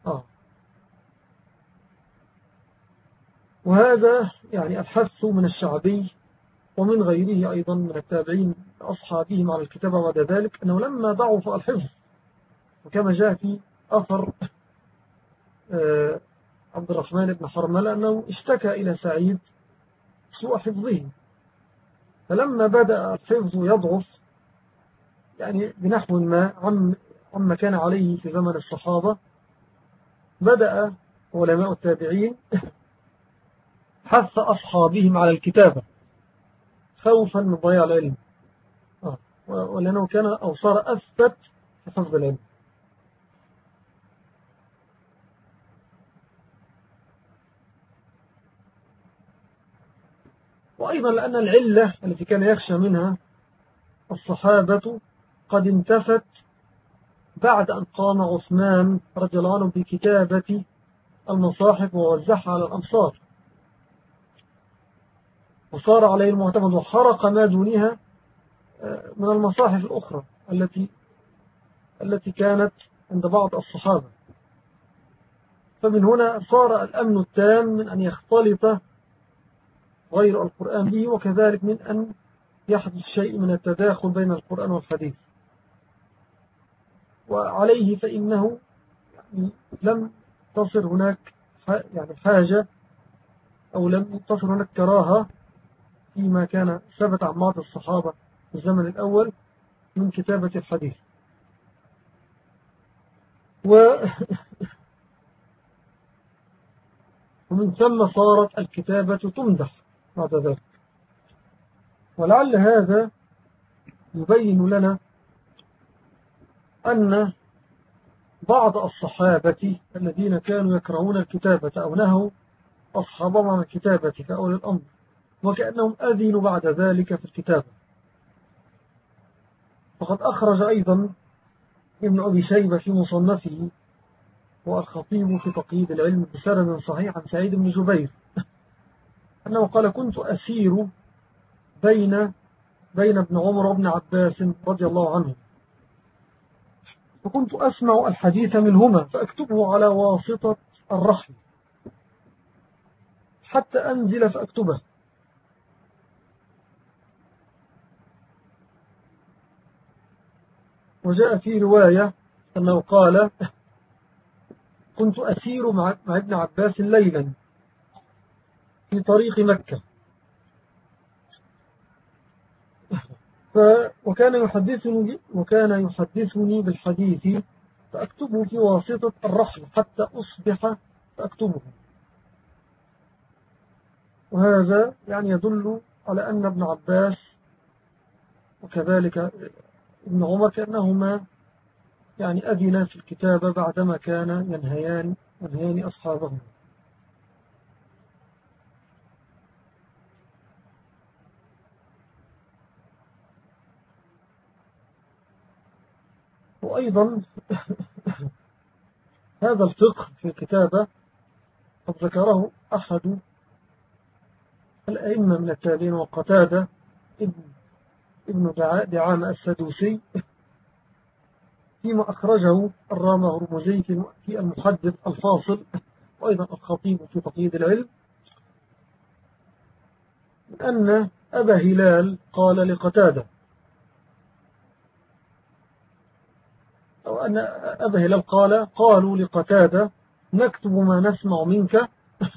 وهذا يعني الحث من الشعبي ومن غيره أيضا من التابعين أصحابهم على الكتابة بعد ذلك، أنه لما ضعف الحفظ، وكما جاء في أثر عبد الرحمن بن حرملة أنه اشتكى إلى سعيد سوء حفظه، فلما بدأ الحفظ يضعف يعني بنحو ما عما كان عليه في زمن الصحابة، بدأ علماء التابعين حث أصحابهم على الكتابة خوفا من ضياع العلم، ولأنه كان أو صار أثبت في حفظ العلم. وأيضا لأن العلة التي كان يخشى منها الصحابة قد انتفت بعد أن قام عثمان رضي الله عنه بكتابة المصاحف ووزعها على الأمصار، وصار عليه المعتمد وحرق ما دونها من المصاحف الأخرى التي كانت عند بعض الصحابة. فمن هنا صار الأمن التام من أن يختلط غير القرآن به، وكذلك من أن يحدث شيء من التداخل بين القرآن والحديث. وعليه فإنه يعني لم تصل هناك يعني حاجة أو لم تصل هناك كراهة فيما كان ثبت عن بعض الصحابة في الزمن الأول من كتابة الحديث. ومن ثم صارت الكتابة تمدح بعد ذلك. ولعل هذا يبين لنا أن بعض الصحابة الذين كانوا يكرهون الكتابة أو نهوا أصحابهم عن الكتابة كأولي الأمر، وكأنهم أذنوا بعد ذلك في الكتابة. فقد أخرج أيضا ابن أبي شيبة في مصنفه والخطيب في تقييد العلم بسند صحيح عن سعيد بن جبير أنه قال: كنت أسير بين ابن عمر وابن عباس رضي الله عنه، فكنت أسمع الحديث منهما فأكتبه على واسطة الرحل حتى أنزل فأكتبه. وجاء في رواية أنه قال: كنت أسير مع ابن عباس ليلا في طريق مكة، وكان يحدثني بالحديث فأكتبه في واسطة الرحل حتى أصبح فأكتبه. وهذا يعني يدل على أن ابن عباس وكذلك ابن عمر كأنهما يعني أذنا في الكتابة بعدما كان ينهيان أصحابهم. وأيضا هذا الفقه في الكتابة قد ذكره أحد الأئمة من التابعين وقتادة ابن دعامة السدوسي فيما أخرجه الرامة هرمزي في المحدث الفاصل، وأيضا الخطيب في تقييد العلم، أن أبا هلال قال لقتادة، أو أن أبا هلال قالوا لقتادة: نكتب ما نسمع منك.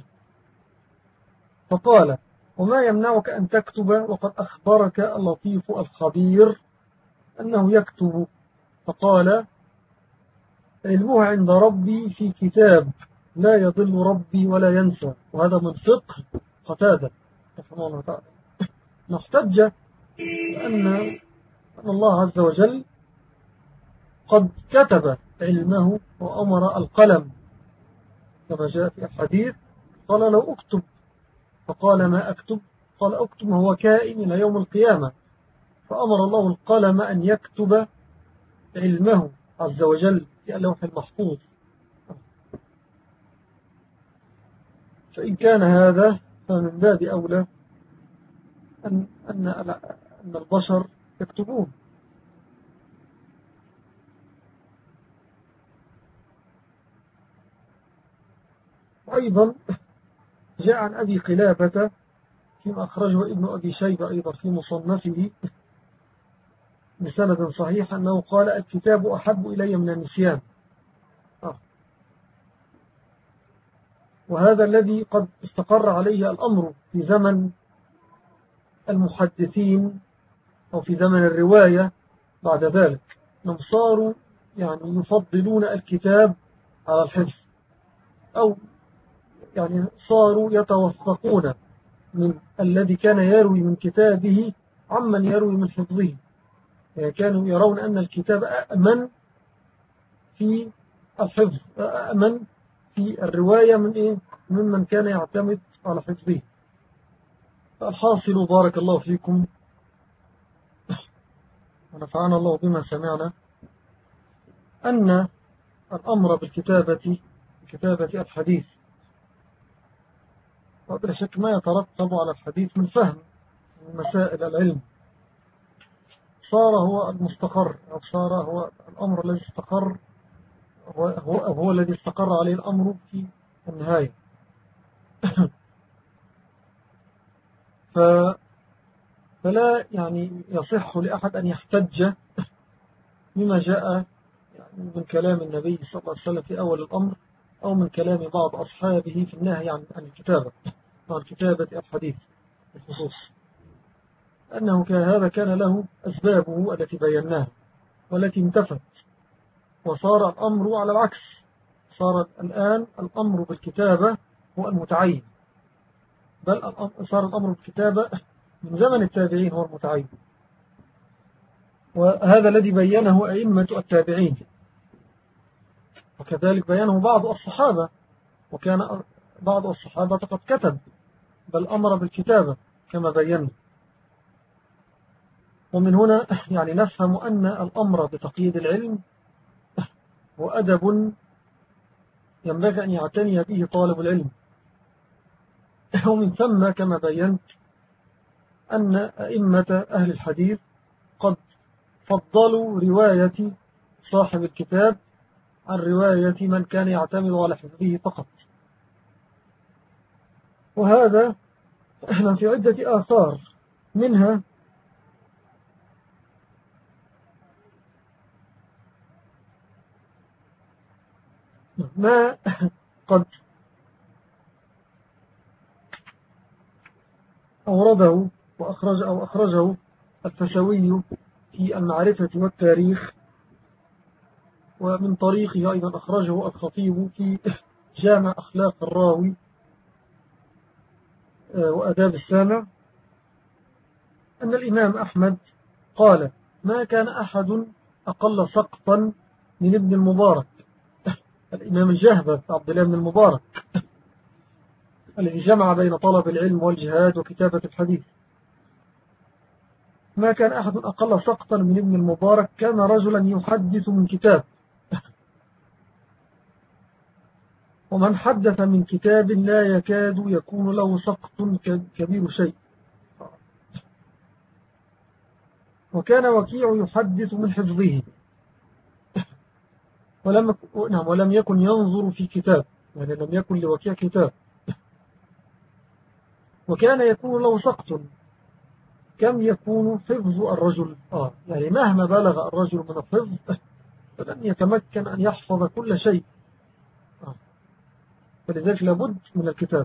فقال: وما يمنعك أن تكتب وقد أخبرك اللطيف الخبير أنه يكتب، فقال علمه عند ربي في كتاب لا يضل ربي ولا ينسى. وهذا من فقه قتادة رحمه الله تعالى. نحتج أن الله عز وجل قد كتب علمه وأمر القلم كما جاء في الحديث، قال لو أكتب، فقال ما أكتب، قال أكتب هو كائن إلى يوم القيامة، فأمر الله القلم أن يكتب علمه عز وجل في اللوح المحفوظ. فإن كان هذا فمن باب أولى أن البشر يكتبون. وأيضا جاء عن أبي قلابة فيما أخرجه ابن أبي شيبة أيضا في مصنفه بسند صحيح أنه قال الكتاب أحب إلي من النسيان. وهذا الذي قد استقر عليه الأمر في زمن المحدثين أو في زمن الرواية بعد ذلك، أنهم صاروا يعني يفضلون الكتاب على الحفظ، أو يعني صاروا يتوثقون من الذي كان يروي من كتابه عمن يروي من حفظه. يعني كانوا يرون أن الكتاب أأمن في الحفظ، أأمن في الرواية ممن كان يعتمد على حفظه. فالحاصل بارك الله فيكم ونفعنا الله بما سمعنا أن الأمر بالكتابة الحديث، وبلا شك ما يترتب على الحديث من فهم مسائل العلم، صار هو المستقر، أو صار هو الأمر الذي استقر، هو الذي استقر عليه الأمر في النهاية. فلا يعني يصح لأحد أن يحتج مما جاء يعني من كلام النبي صلى الله عليه وسلم في أول الأمر، أو من كلام بعض أصحابه في النهي عن الكتابة، عن كتابة الحديث بالخصوص، أنه هذا كان له أسبابه التي بيناها والتي انتفت، وصار الأمر على العكس، صار الآن الأمر بالكتابة هو المتعين، بل صار الأمر بالكتابة من زمن التابعين هو المتعين، وهذا الذي بينه أئمة التابعين، وكذلك بينه بعض الصحابة، وكان بعض الصحابة قد كتب بل أمر بالكتابة كما بينا. ومن هنا يعني نفهم أن الأمر بتقييد العلم هو أدب ينبغي أن يعتني به طالب العلم. ومن ثم كما بينت أن أئمة أهل الحديث قد فضلوا رواية صاحب الكتاب عن رواية من كان يعتمد على حفظه فقط. وهذا احنا في عدة آثار، منها ما قد أورده أخرجه الفسوي في المعرفة والتاريخ، ومن طريقه أيضا أخرجه الخطيب في جامع أخلاق الراوي وأداب السامع، أن الإمام أحمد قال ما كان أحد أقل سقطا من ابن المبارك، الإمام الجهبذ عبد الله بن المبارك الذي جمع بين طلب العلم والجهاد وكتابة الحديث. ما كان أحد أقل سقطا من ابن المبارك، كان رجلا يحدث من كتاب، ومن حدث من كتاب لا يكاد يكون له سقط كبير شيء. وكان وكيع يحدث من حفظه ولم يكن ينظر في كتاب، يعني لم يكن لوكيع كتاب، وكان يكون له سقط. كم يكون حفظ الرجل؟ يعني مهما بلغ الرجل من الحفظ فلن يتمكن أن يحفظ كل شيء، فلذلك لابد من الكتاب.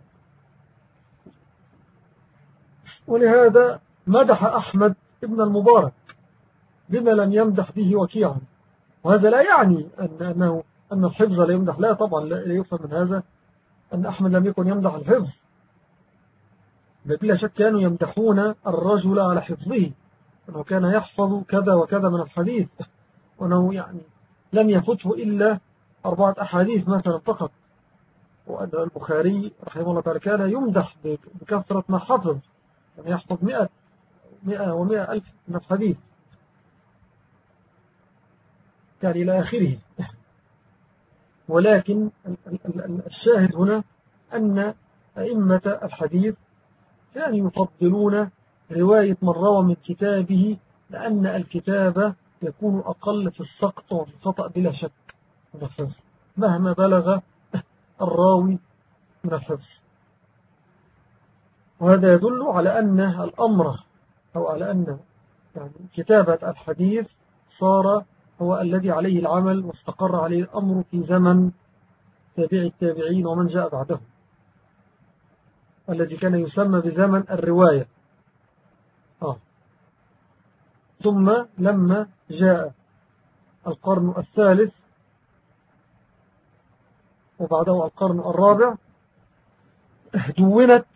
ولهذا مدح أحمد ابن المبارك بما لم يمدح به وكيعا. وهذا لا يعني أن الحفظ لا يمدح، لا طبعا، لا يفهم من هذا أن أحمد لم يكن يمدح الحفظ، بلا شك كانوا يمدحون الرجل على حفظه، أنه كان يحفظ كذا وكذا من الحديث، وأنه يعني لم يفته إلا 4 أحاديث مثلا فقط. وأن البخاري رحمه الله تعالى كان يمدح بكثرة ما حفظ، يعني يحفظ 100 و100 ألف من الحديث، كان إلى آخره. ولكن الشاهد هنا أن أئمة الحديث كانوا يفضلون رواية من روى من كتابه، لأن الكتاب يكون أقل في السقط وفي الخطأ بلا شك من الحفظ، مهما بلغ الراوي من الحفظ. وهذا يدل على أن الأمر، أو على أن يعني كتابة الحديث صار هو الذي عليه العمل واستقر عليه الأمر في زمن تابع التابعين ومن جاء بعدهم، الذي كان يسمى بزمن الرواية. ثم لما جاء القرن الثالث وبعده القرن الرابع دونت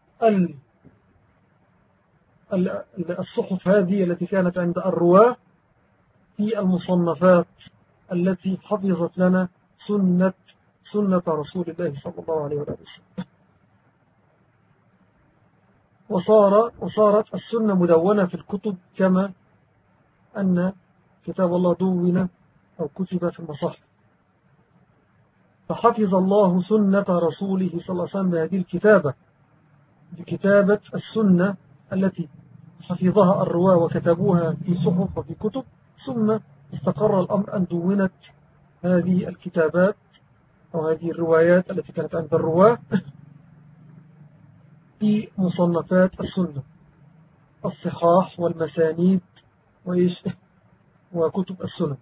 الصحف هذه التي كانت عند الرواة في المصنفات التي حفظت لنا سنة رسول الله صلى الله عليه وسلم. وصارت السنة مدونة في الكتب، كما أن كتاب الله دون أو كتب في المصحف. فحفظ الله سنة رسوله صلى الله عليه وسلم بهذه الكتابة، بكتابة السنة التي حفظها الرواة وكتبوها في صحف وفي كتب، ثم استقر الأمر أن دونت هذه الكتابات أو هذه الروايات التي كانت عند الرواة في مصنفات السنة، الصحاح والمسانيد وكتب السنة.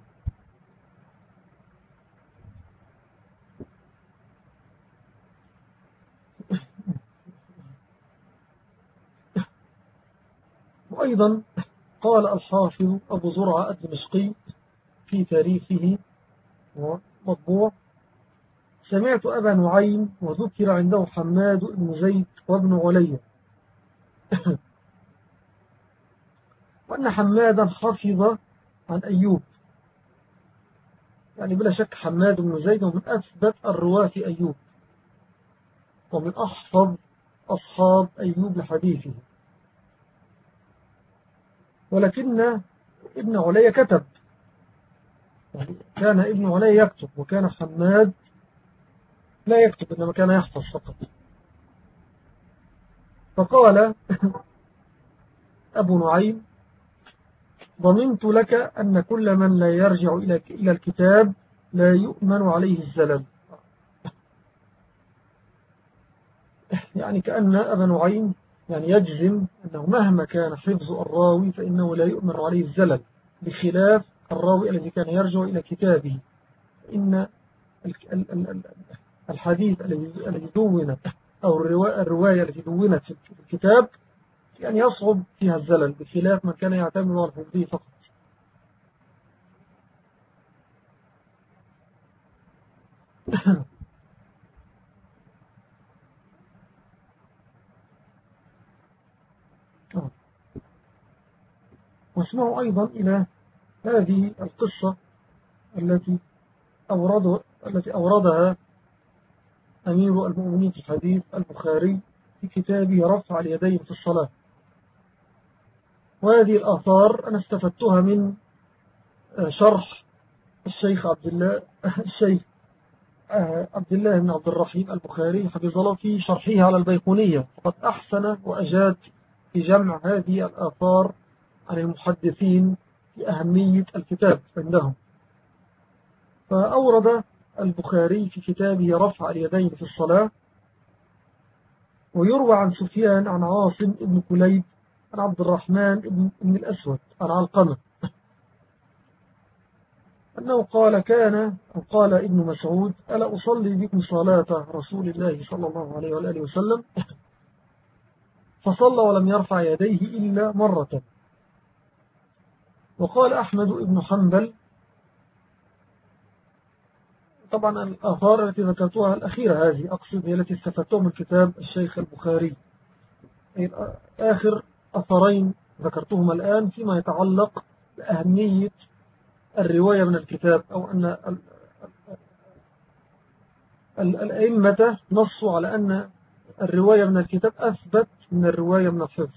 وأيضا قال الحافظ أبو زرعة الدمشقي في تاريخه مطبوع: سمعت أبا نعيم وذكر عنده حماد بن زيد وابن علي وأن حمادا حفظ عن أيوب. يعني بلا شك حماد بن زيد من أثبت الرواة في أيوب، ومن أحفظ أصحاب أيوب لحديثه. ولكن ابن علي كتب، يعني كان ابن علي يكتب، وكان حماد لا يكتب، إنما كان يحفظ فقط. فقال أبو نعيم: ضمنت لك أن كل من لا يرجع إلى الكتاب لا يؤمن عليه الزلل. يعني كأن أبا نعيم يعني يجزم أنه مهما كان حفظ الراوي فإنه لا يؤمن عليه الزلل، بخلاف الراوي الذي كان يرجع إلى كتابه. إن الحديث الذي دونت أو الرواية التي دونت في الكتاب يعني يصعب فيها الزلل، بخلاف من كان يعتمد على حفظه فقط. واسمعوا أيضا إلى هذه القصة التي أوردها أمير المؤمنين في الحديث البخاري في كتابه رفع اليدين في الصلاة. وهذه الآثار أنا استفدتها من شرح الشيخ عبد الله بن عبد الرحيم البخاري حفظه الله في شرحه على البيقونية، فقد أحسن وأجاد في جمع هذه الآثار عن المحدثين في أهمية الكتاب عندهم. فأورد البخاري في كتابه رفع اليدين في الصلاة: ويروى عن سفيان عن عاصم بن كليب عن عبد الرحمن بن الأسود عن علقمة أنه قال ابن مسعود: ألا أصلي بكم صلاة رسول الله صلى الله عليه وآله وسلم؟ فصلى ولم يرفع يديه إلا مرة. وقال أحمد بن حنبل، طبعا الآثار التي ذكرتها الأخيرة هذه أقصد هي التي استفدتها من كتاب الشيخ البخاري، آخر أثرين ذكرتهما الآن فيما يتعلق بأهمية الرواية من الكتاب، أو أن الأئمة نصوا على أن الرواية من الكتاب أثبت من الرواية من الحفظ.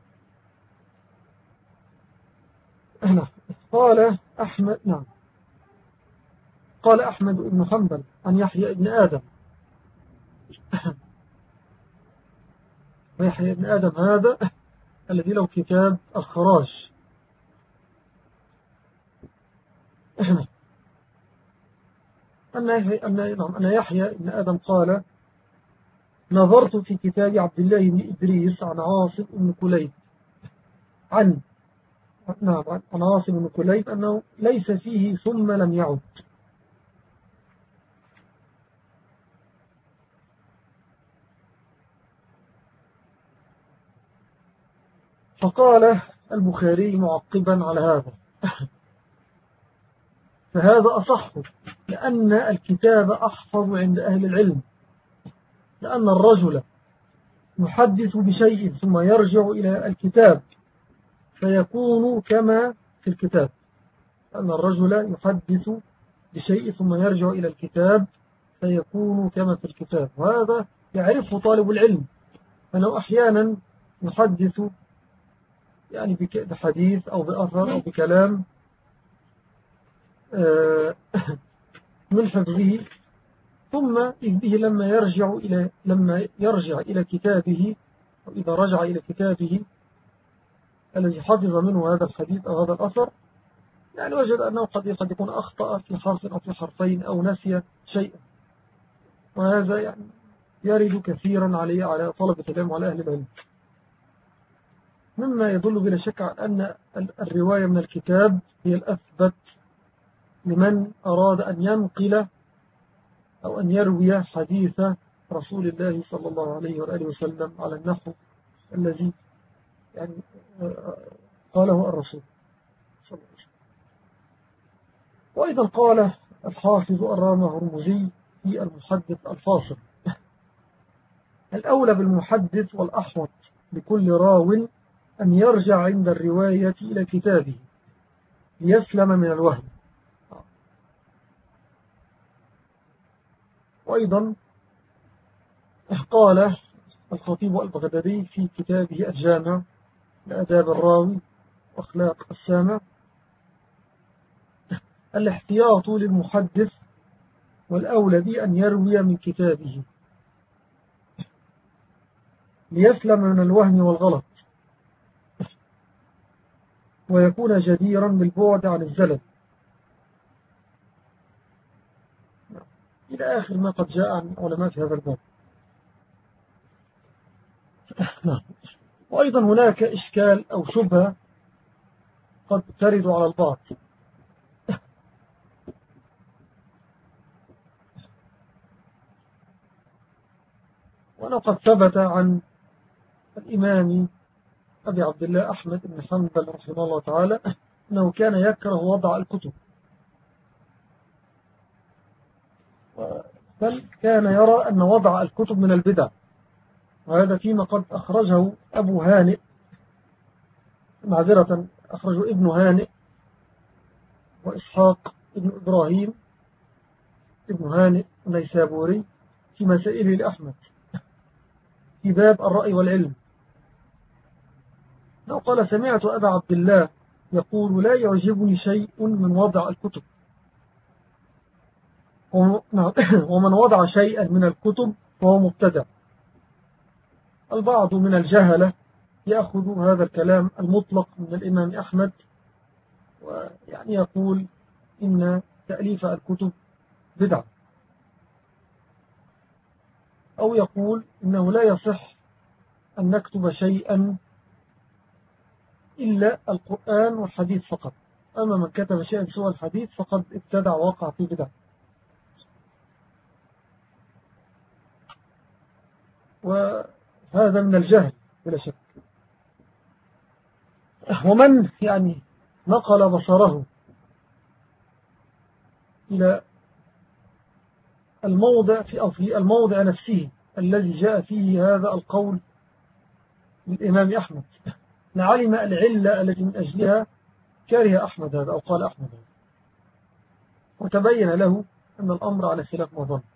قال أحمد قال أحمد بن حنبل عن يحيى بن آدم، ويحيى بن آدم هذا الذي له كتاب الخراج، أن يحيى بن آدم قال: نظرت في كتاب عبد الله بن إدريس عن عاصم بن كليب عن عاصم بن كليب أنه ليس فيه ثم لم يعد. فقال البخاري معقبا على هذا: فهذا أصح، لأن الكتاب أحفظ عند أهل العلم، لأن الرجل يحدث بشيء ثم يرجع إلى الكتاب فيكون كما في الكتاب، لأن الرجل يحدث بشيء ثم يرجع إلى الكتاب فيكون كما في الكتاب، وهذا يعرفه طالب العلم، أنه أحيانا يحدث يعني بحديث أو بأثر أو بكلام من حفظه، ثم به لما يرجع إلى كتابه، أو إذا رجع إلى كتابه الذي حفظ منه هذا الحديث أو هذا الأثر، يعني وجد أنه قد يكون أخطأ في حرف أو في حرفين أو نسي شيئا، وهذا يعني يرد كثيرا على طلبة العلم وعلى أهل العلم، مما يدل بلا شك على أن الرواية من الكتاب هي الأثبت لمن أراد أن ينقل أو أن يروي حديث رسول الله صلى الله عليه وآله وسلم على النحو الذي يعني قاله الرسول صلى الله عليه وسلم. وأيضا قال الحافظ الرامي في المحدث الفاصل: الأولى بالمحدث والأحوط لكل راو أن يرجع عند الرواية إلى كتابه ليسلم من الوهم. وأيضا قال الخطيب البغدادي في كتابه الجامع لآداب الراوي وأخلاق السامع: الاحتياط للمحدث والأولى بأن يروي من كتابه ليسلم من الوهم والغلط ويكون جديرا بالبعد عن الزلل، إلى آخر ما قد جاء عن علماء في هذا الباب. وأيضا هناك إشكال أو شبهة قد ترد على البعض، وأنه قد ثبت عن الإمام أبي عبد الله أحمد بن حنبل رحمه الله تعالى أنه كان يكره وضع الكتب، بل كان يرى أن وضع الكتب من البدع، وهذا فيما قد أخرجه أبو هانئ، معذرة أخرجه ابن هانئ وإسحاق ابن إبراهيم ابن هانئ النيسابوري في مسائله لأحمد في باب الرأي والعلم. لو قال: سمعت أبا عبد الله يقول: لا يعجبني شيء من وضع الكتب، ومن وضع شيئا من الكتب فهو مبتدع. البعض من الجهلة يأخذ هذا الكلام المطلق من الإمام أحمد ويعني يقول إن تأليف الكتب بدعة، أو يقول إنه لا يصح أن نكتب شيئا إلا القرآن والحديث فقط، أما من كتب شيئا سوى الحديث فقد ابتدع وقع في بدعة. وهذا من الجهل بلا شك. ومن يعني نقل بصره إلى في الموضع نفسه الذي جاء فيه هذا القول للإمام أحمد، لعلم العلة التي من أجلها كره أحمد هذا أو قال أحمد هذا، وتبين له أن الأمر على خلاف ما ظن.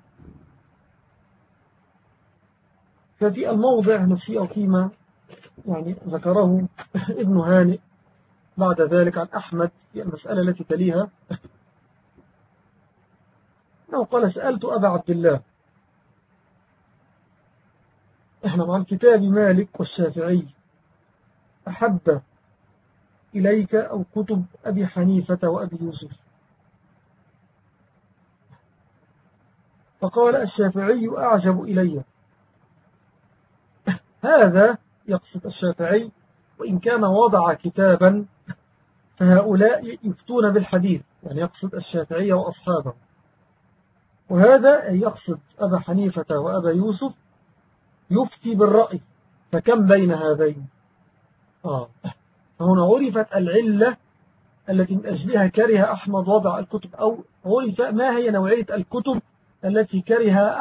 ففي الموضع نفسه أو فيما يعني ذكره ابن هانئ بعد ذلك عن أحمد في المسألة التي تليها، أنه قال: سألت أبا عبد الله، إحنا مع الكتاب مالك والشافعي أحب إليك أو كتب أبي حنيفة وأبي يوسف؟ فقال: الشافعي أعجب إلي. هذا يقصد الشافعي، وإن كان وضع كتابا فهؤلاء يفتون بالحديث، يعني يقصد الشافعي وأصحابه، وهذا يقصد أبا حنيفة وأبا يوسف يفتي بالرأي. فكم بين هذين؟ فهنا عرفت العلة التي من أجلها كره أحمد وضع الكتب، أو عرف ما هي نوعية الكتب التي كره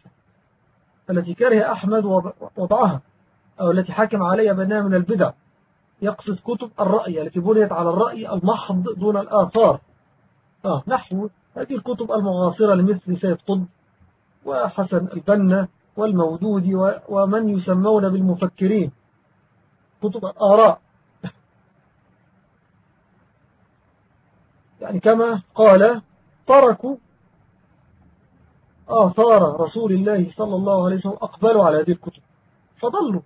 أحمد وضعها، أو التي حكم عليها بأنها من البدع. يقصد كتب الرأي التي بنيت على الرأي المحض دون الآثار، نحو هذه الكتب المعاصرة لمثل سيد قطب وحسن البنا والمودودي ومن يسمون بالمفكرين، كتب الآراء. يعني كما قال: تركوا آثار رسول الله صلى الله عليه وسلم، أقبلوا على هذه الكتب فضلوا.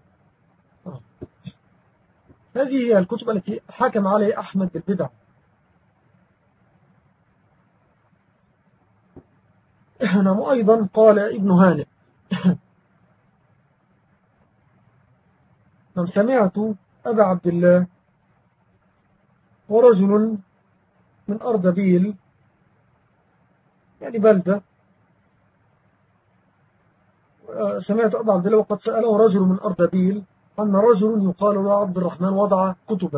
هذه هي الكتب التي حكم عليها أحمد بالبدع. نعم. أيضا قال ابن هانئ: من سمعت أبا عبد الله ورجل من أردبيل، يعني بلدة، سمعت أبا عبد الله وقد سأله رجل من أردبيل أن رجل يقال له عبد الرحمن وضع كتبا،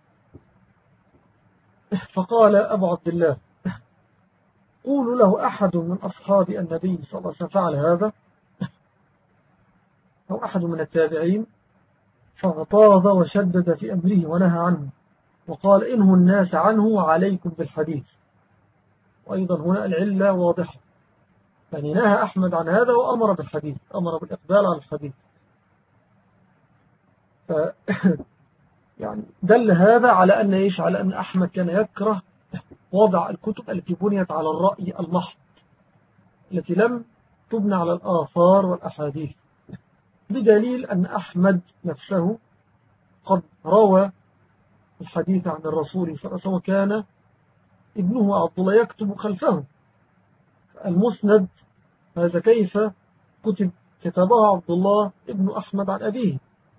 فقال أبو عبد الله: قولوا له أحد من أصحاب النبي صلى الله عليه وسلم فعل هذا، أو أحد من التابعين، فاغتاظ وشدد في أمره ونهى عنه، وقال: إنه الناس عنه وعليكم بالحديث. وأيضا هنا العلة واضحة، يعني نهى أحمد عن هذا وأمر بالحديث، أمر بالإقبال على الحديث. يعني دل هذا على أن على أن أحمد كان يكره وضع الكتب التي بنيت على الرأي المحض، التي لم تبنى على الآثار والأحاديث، بدليل أن أحمد نفسه قد روى الحديث عن الرسول صلى الله عليه وسلم، وكان ابنه عبد الله يكتب خلفه المسند. هذا كيف كتبه عبد الله ابن أحمد عن أبيه،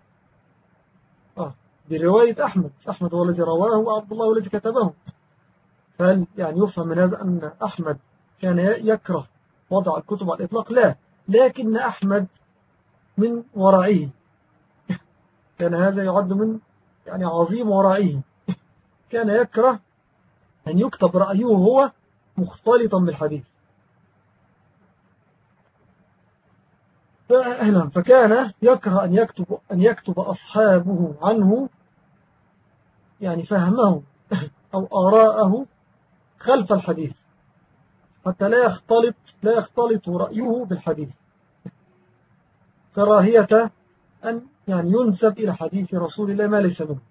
برواية أحمد هو الذي رواه وعبد الله هو الذي كتبه. فهل يعني يفهم من هذا أن أحمد كان يكره وضع الكتب على الإطلاق؟ لا، لكن أحمد من ورعه كان هذا يعد من يعني عظيم ورعه، كان يكره أن يكتب رأيه هو مختلطا بالحديث. فكان يكره أن يكتب أصحابه عنه يعني فهمه أو آراءه خلف الحديث، حتى لا يختلط رأيه بالحديث، كراهية أن يعني ينسب إلى حديث رسول الله ما ليس منه.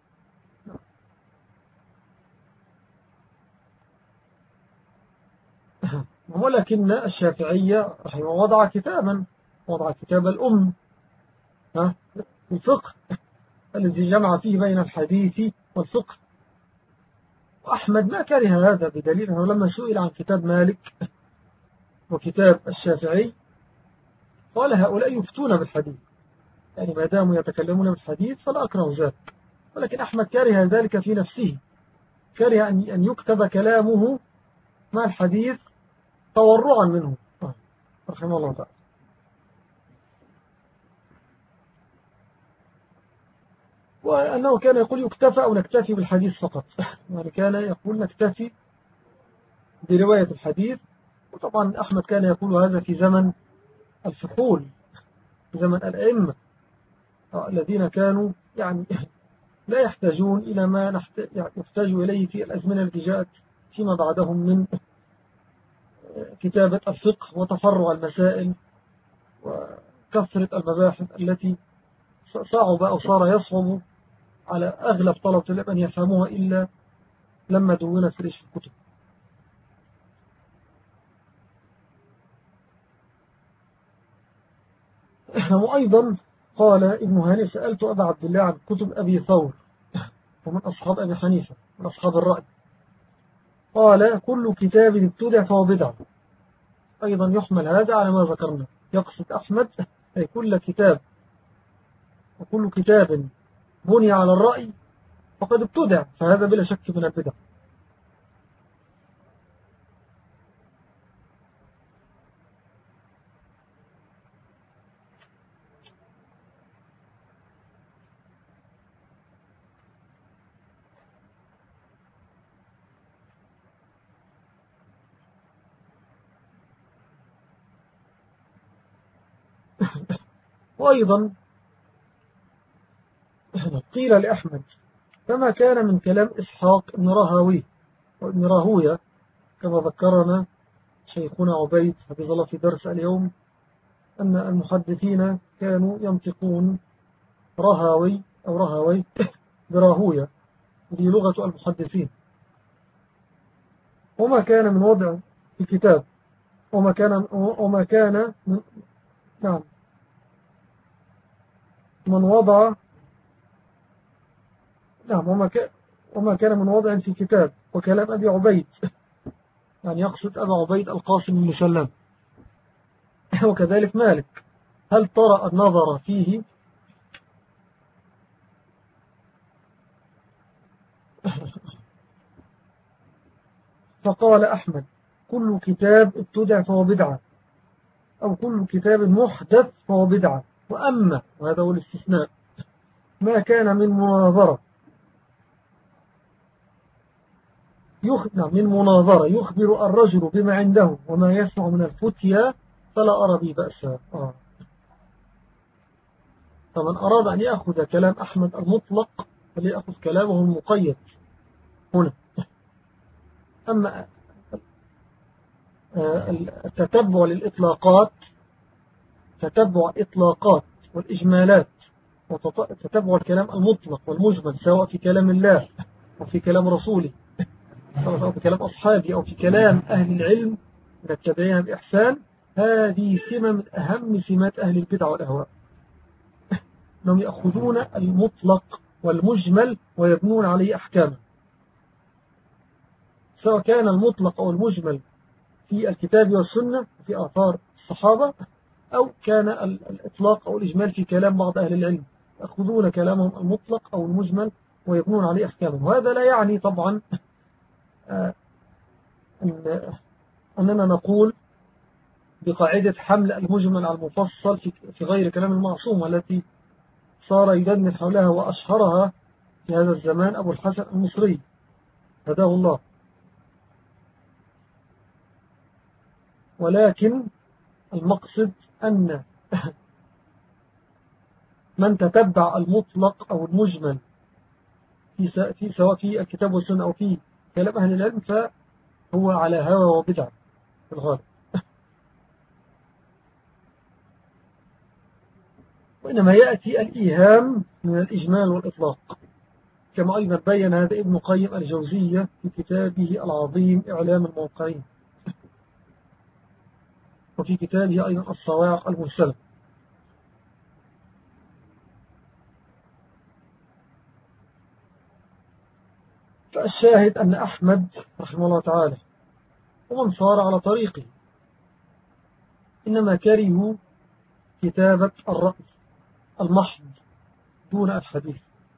ولكن الشافعية رحمه وضع كتاب الأم الفقه الذي جمع فيه بين الحديث والفقه، وأحمد ما كره هذا، بدليل أنه لما سئل عن كتاب مالك وكتاب الشافعي قال: هؤلاء يفتون بالحديث، يعني ما داموا يتكلمون بالحديث فلا أكره ذلك. ولكن أحمد كره ذلك في نفسه، كره أن يكتب كلامه مع الحديث تورعا منه رحمه الله تعالى. وأنه كان يقول يكتفى أو نكتفي بالحديث فقط. يعني كان يقول نكتفي برواية الحديث. وطبعا أحمد كان يقول هذا في زمن الفحول، في زمن الأئمة الذين كانوا يعني لا يحتاجون إلى ما يحتاج إليه في الأزمنة التي جاءت فيما بعدهم من كتابة الفقه وتفرع المسائل وكثرة المباحث التي صعب أو صار يصعب على أغلب طلبة العلم أن يفهموها إلا لما دونت في الكتب. وأيضا قال ابن هاني سألت أبا عبد الله عن كتب أبي ثور ومن أصحاب أبي حنيفة من أصحاب الرأي، قال كل كتاب ابتدع فهو بدعة. أيضا يحمل هذا على ما ذكرنا، يقصد أحمد أي كل كتاب وكل كتاب بني على الرأي فقد ابتدع، فهذا بلا شك من البدع. وأيضا قيل لأحمد فما كان من كلام إسحاق بن راهوي وابن راهوية كما ذكرنا شيخنا عبيد حفظ الله في درس اليوم أن المحدثين كانوا ينطقون راهوي أو راهوي براهوية، دي لغة المحدثين. وما كان من وضع في الكتاب وما كان من نعم من وضع نعم وما كان من وضع في كتاب وكلام أبي عبيد، يعني يقصد أبا عبيد القاسم بن سلام. وكذلك مالك هل ترى النظر فيه فقال أحمد كل كتاب ابتدع فهو بدعة أو كل كتاب محدث فهو بدعة، وأما وهذا هو الاستثناء ما كان من مناظرة يخبر الرجل بما عنده وما يسمع من الفتيا فلا أرى به بأسا. فمن أراد أن يأخذ كلام أحمد المطلق فليأخذ كلامه المقيد هنا. أما التتبع للإطلاقات، تتبع الإطلاقات والإجمالات وتتبع الكلام المطلق والمجمل سواء في كلام الله أو في كلام رسوله أو في كلام أصحابه أو في كلام أهل العلم نتبعها بإحسان، هذه سمة من أهم سمات أهل البدع والأهواء، أنهم يأخذون المطلق والمجمل ويبنون عليه أحكامه، سواء كان المطلق أو المجمل في الكتاب والسنة في آثار الصحابة أو كان الإطلاق أو الإجمال في كلام بعض أهل العلم، يأخذون كلامهم المطلق أو المجمل ويبنون عليه أحكامه. وهذا لا يعني طبعا أننا نقول بقاعدة حمل المجمل على المفصل في غير كلام المعصوم التي صار يدندن حولها وأشهرها في هذا الزمان أبو الحسن المصري هداه الله. ولكن المقصد أن من تتبع المطلق أو المجمل في سواء في الكتاب والسنة أو في كلام أهل العلم فهو على هوى وبدع في الغالب. وإنما يأتي الإيهام من الإجمال والإطلاق، كما أيضا بين هذا ابن قيم الجوزية في كتابه العظيم إعلام الموقعين، وفي كتابه أيضا الصواعق المرسلة. فالشاهد أن أحمد رحمه الله تعالى ومن صار على طريقه إنما كرهوا كتابة الرأي المحض دون الحديث،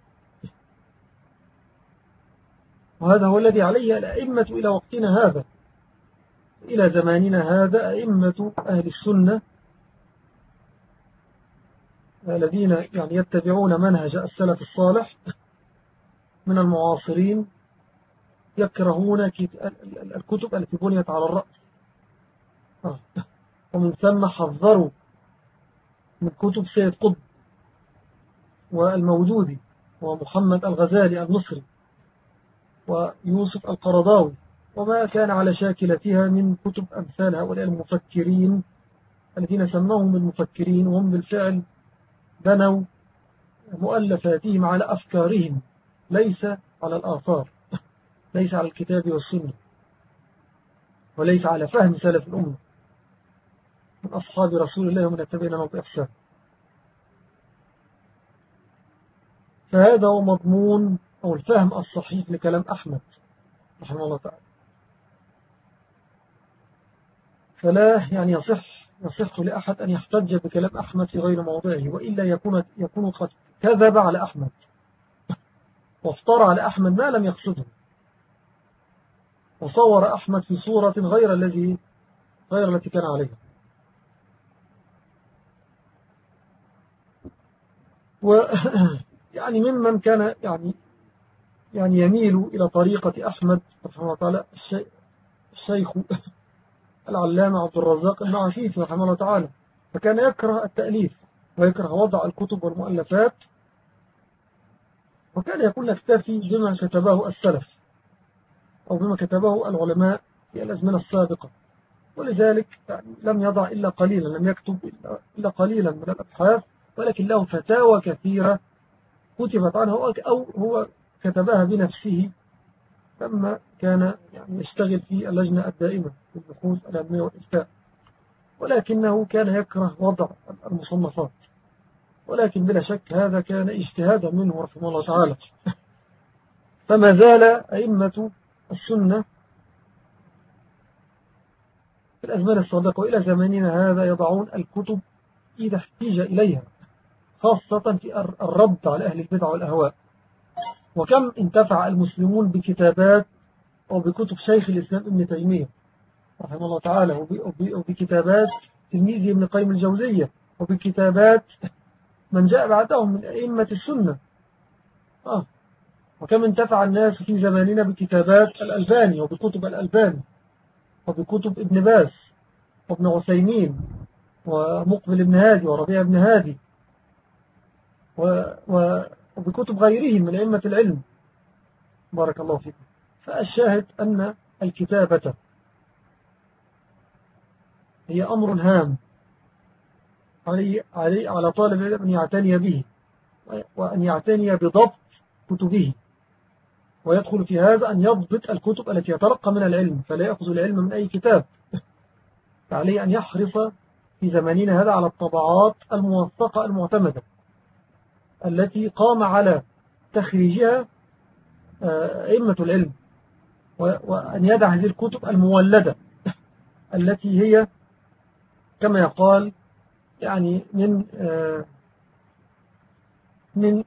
وهذا هو الذي عليه الأئمة إلى وقتنا هذا، إلى زماننا هذا أئمة أهل السنة الذين يعني يتبعون منهج السلف الصالح من المعاصرين يكرهون الكتب التي بنيت على الرأس، ومن ثم حذروا من كتب سيد قطب والموجودي ومحمد الغزالي المصري ويوسف القرضاوي وما كان على شاكلتها من كتب أمثال هؤلاء المفكرين الذين سموهم المفكرين، وهم بالفعل بنوا مؤلفاتهم على أفكارهم ليس على الآثار، ليس على الكتاب والسنة، وليس على فهم سلف الأمة من أصحاب رسول الله ومن التابعين لهم بإحسان. فهذا هو مضمون أو الفهم الصحيح لكلام أحمد رحمه الله تعالى. فلا يعني يصح لأحد أن يحتج بكلام أحمد في غير موضعه، وإلا يكون قد كذب على أحمد وافترى على أحمد ما لم يقصده، وصور أحمد في صورة غير التي كان عليها. ويعني ممن كان يعني يميل إلى طريقة أحمد رحمه الله تعالى الشيخ العلامة عبد الرزاق المعافيفي رحمه الله تعالى، فكان يكره التأليف ويكره وضع الكتب والمؤلفات، وكان يقول نكتفي بما كتبه السلف أو بما كتبه العلماء في الأزمنة السابقة. ولذلك يعني لم يضع إلا قليلا، لم يكتب إلا قليلا من الأبحاث، ولكن له فتاوى كثيرة كتبت عنه أو هو كتبها بنفسه لما كان يعني يشتغل في اللجنة الدائمة في البحوث العلمية والإفتاء، ولكنه كان يكره وضع المصنفات، ولكن بلا شك هذا كان اجتهادا منه رحمه الله تعالى. فما زال أئمة السنة في الأزمان السابقة وإلى زماننا هذا يضعون الكتب إذا احتيج إليها، خاصة في الرد على أهل البدع والأهواء. وكم انتفع المسلمون بكتابات أو بكتب شيخ الإسلام ابن تيمية رحمه الله تعالى، وبكتابات تلميذه ابن قيم الجوزية، وبكتابات من جاء بعدهم من أئمة السنة. وكم انتفع الناس في زماننا بكتابات الألباني وبكتب الألباني وبكتب ابن باز وابن عثيمين ومقبل ابن هادي وربيع ابن هادي وبكتب غيرهم من أئمة العلم بارك الله فيكم. فالشاهد أن الكتابة هي أمر هام على طالب العلم أن يعتني به، وأن يعتني بضبط كتبه، ويدخل في هذا أن يضبط الكتب التي يتلقى من العلم، فلا يأخذ العلم من أي كتاب. فعليه أن يحرص في زماننا هذا على الطبعات الموثقة المعتمدة التي قام على تخريجها أئمة العلم، وأن يدع هذه الكتب المولدة التي هي كما يقال يعني من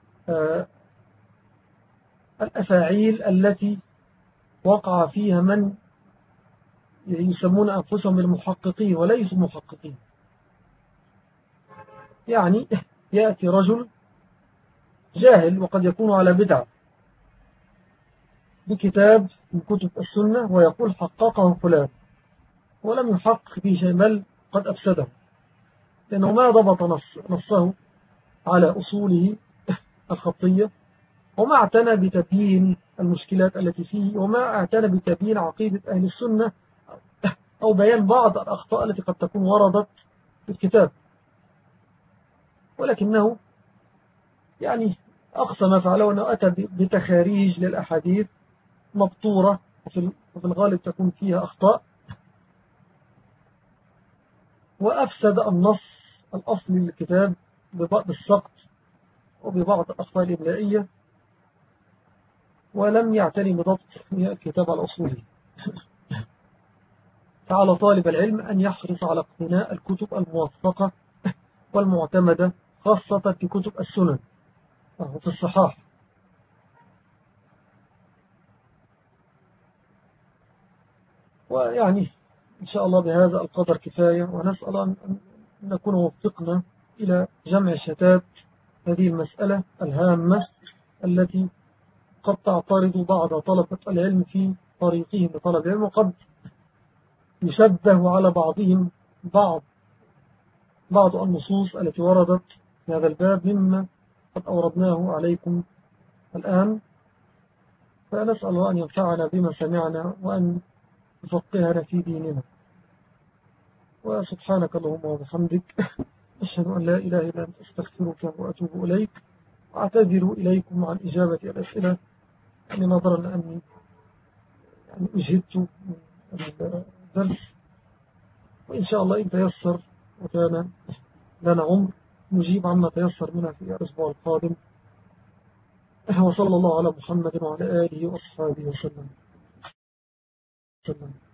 الأفاعيل التي وقع فيها من يسمون أنفسهم المحققين وليسوا محققين. يعني يأتي رجل جاهل وقد يكون على بدعة بكتاب من كتب السنة ويقول حققه فلان، ولم يحقق به شيء بل قد أفسده، لأنه ما ضبط نصه على أصوله الخطية، وما اعتنى بتبيين المشكلات التي فيه، وما اعتنى بتبيين عقيدة أهل السنة أو بيان بعض الأخطاء التي قد تكون وردت في الكتاب. ولكنه يعني أقصى ما فعله أنه أتى بتخاريج للأحاديث مبطورة وفي الغالب تكون فيها أخطاء، وأفسد النص الأصلي للكتاب بالسقط وببعض الأخطاء الإملائية، ولم يعتني بضبط الكتاب على أصوله. فعلى طالب العلم أن يحرص على اقتناء الكتب الموثقة والمعتمدة، خاصة في كتب السنن وفي الصحاح. ويعني إن شاء الله بهذا القدر كفاية، ونسأل أن نكون وفقنا إلى جمع شتات هذه المسألة الهامة التي قد تعترض بعض طلبة العلم في طريقهم لطلب العلم، وقد يشبه على بعضهم بعض النصوص التي وردت في هذا الباب مما قد أوردناه عليكم الآن. فنسأل الله أن ينفعنا بما سمعنا وأن يفقهنا في ديننا. وسبحانك اللهم وبحمدك أشهد أن لا إله إلا أنت أستغفرك وأتوب إليك، وأعتذر إليكم عن إجابة الأسئلة يعني نظرا لأني أجهدت من الدرس، وإن شاء الله إن تيسر وكان لنا عمر نجيب عما تيسر منها في الأسبوع القادم. وصلى الله على محمد وعلى آله وأصحابه وسلم.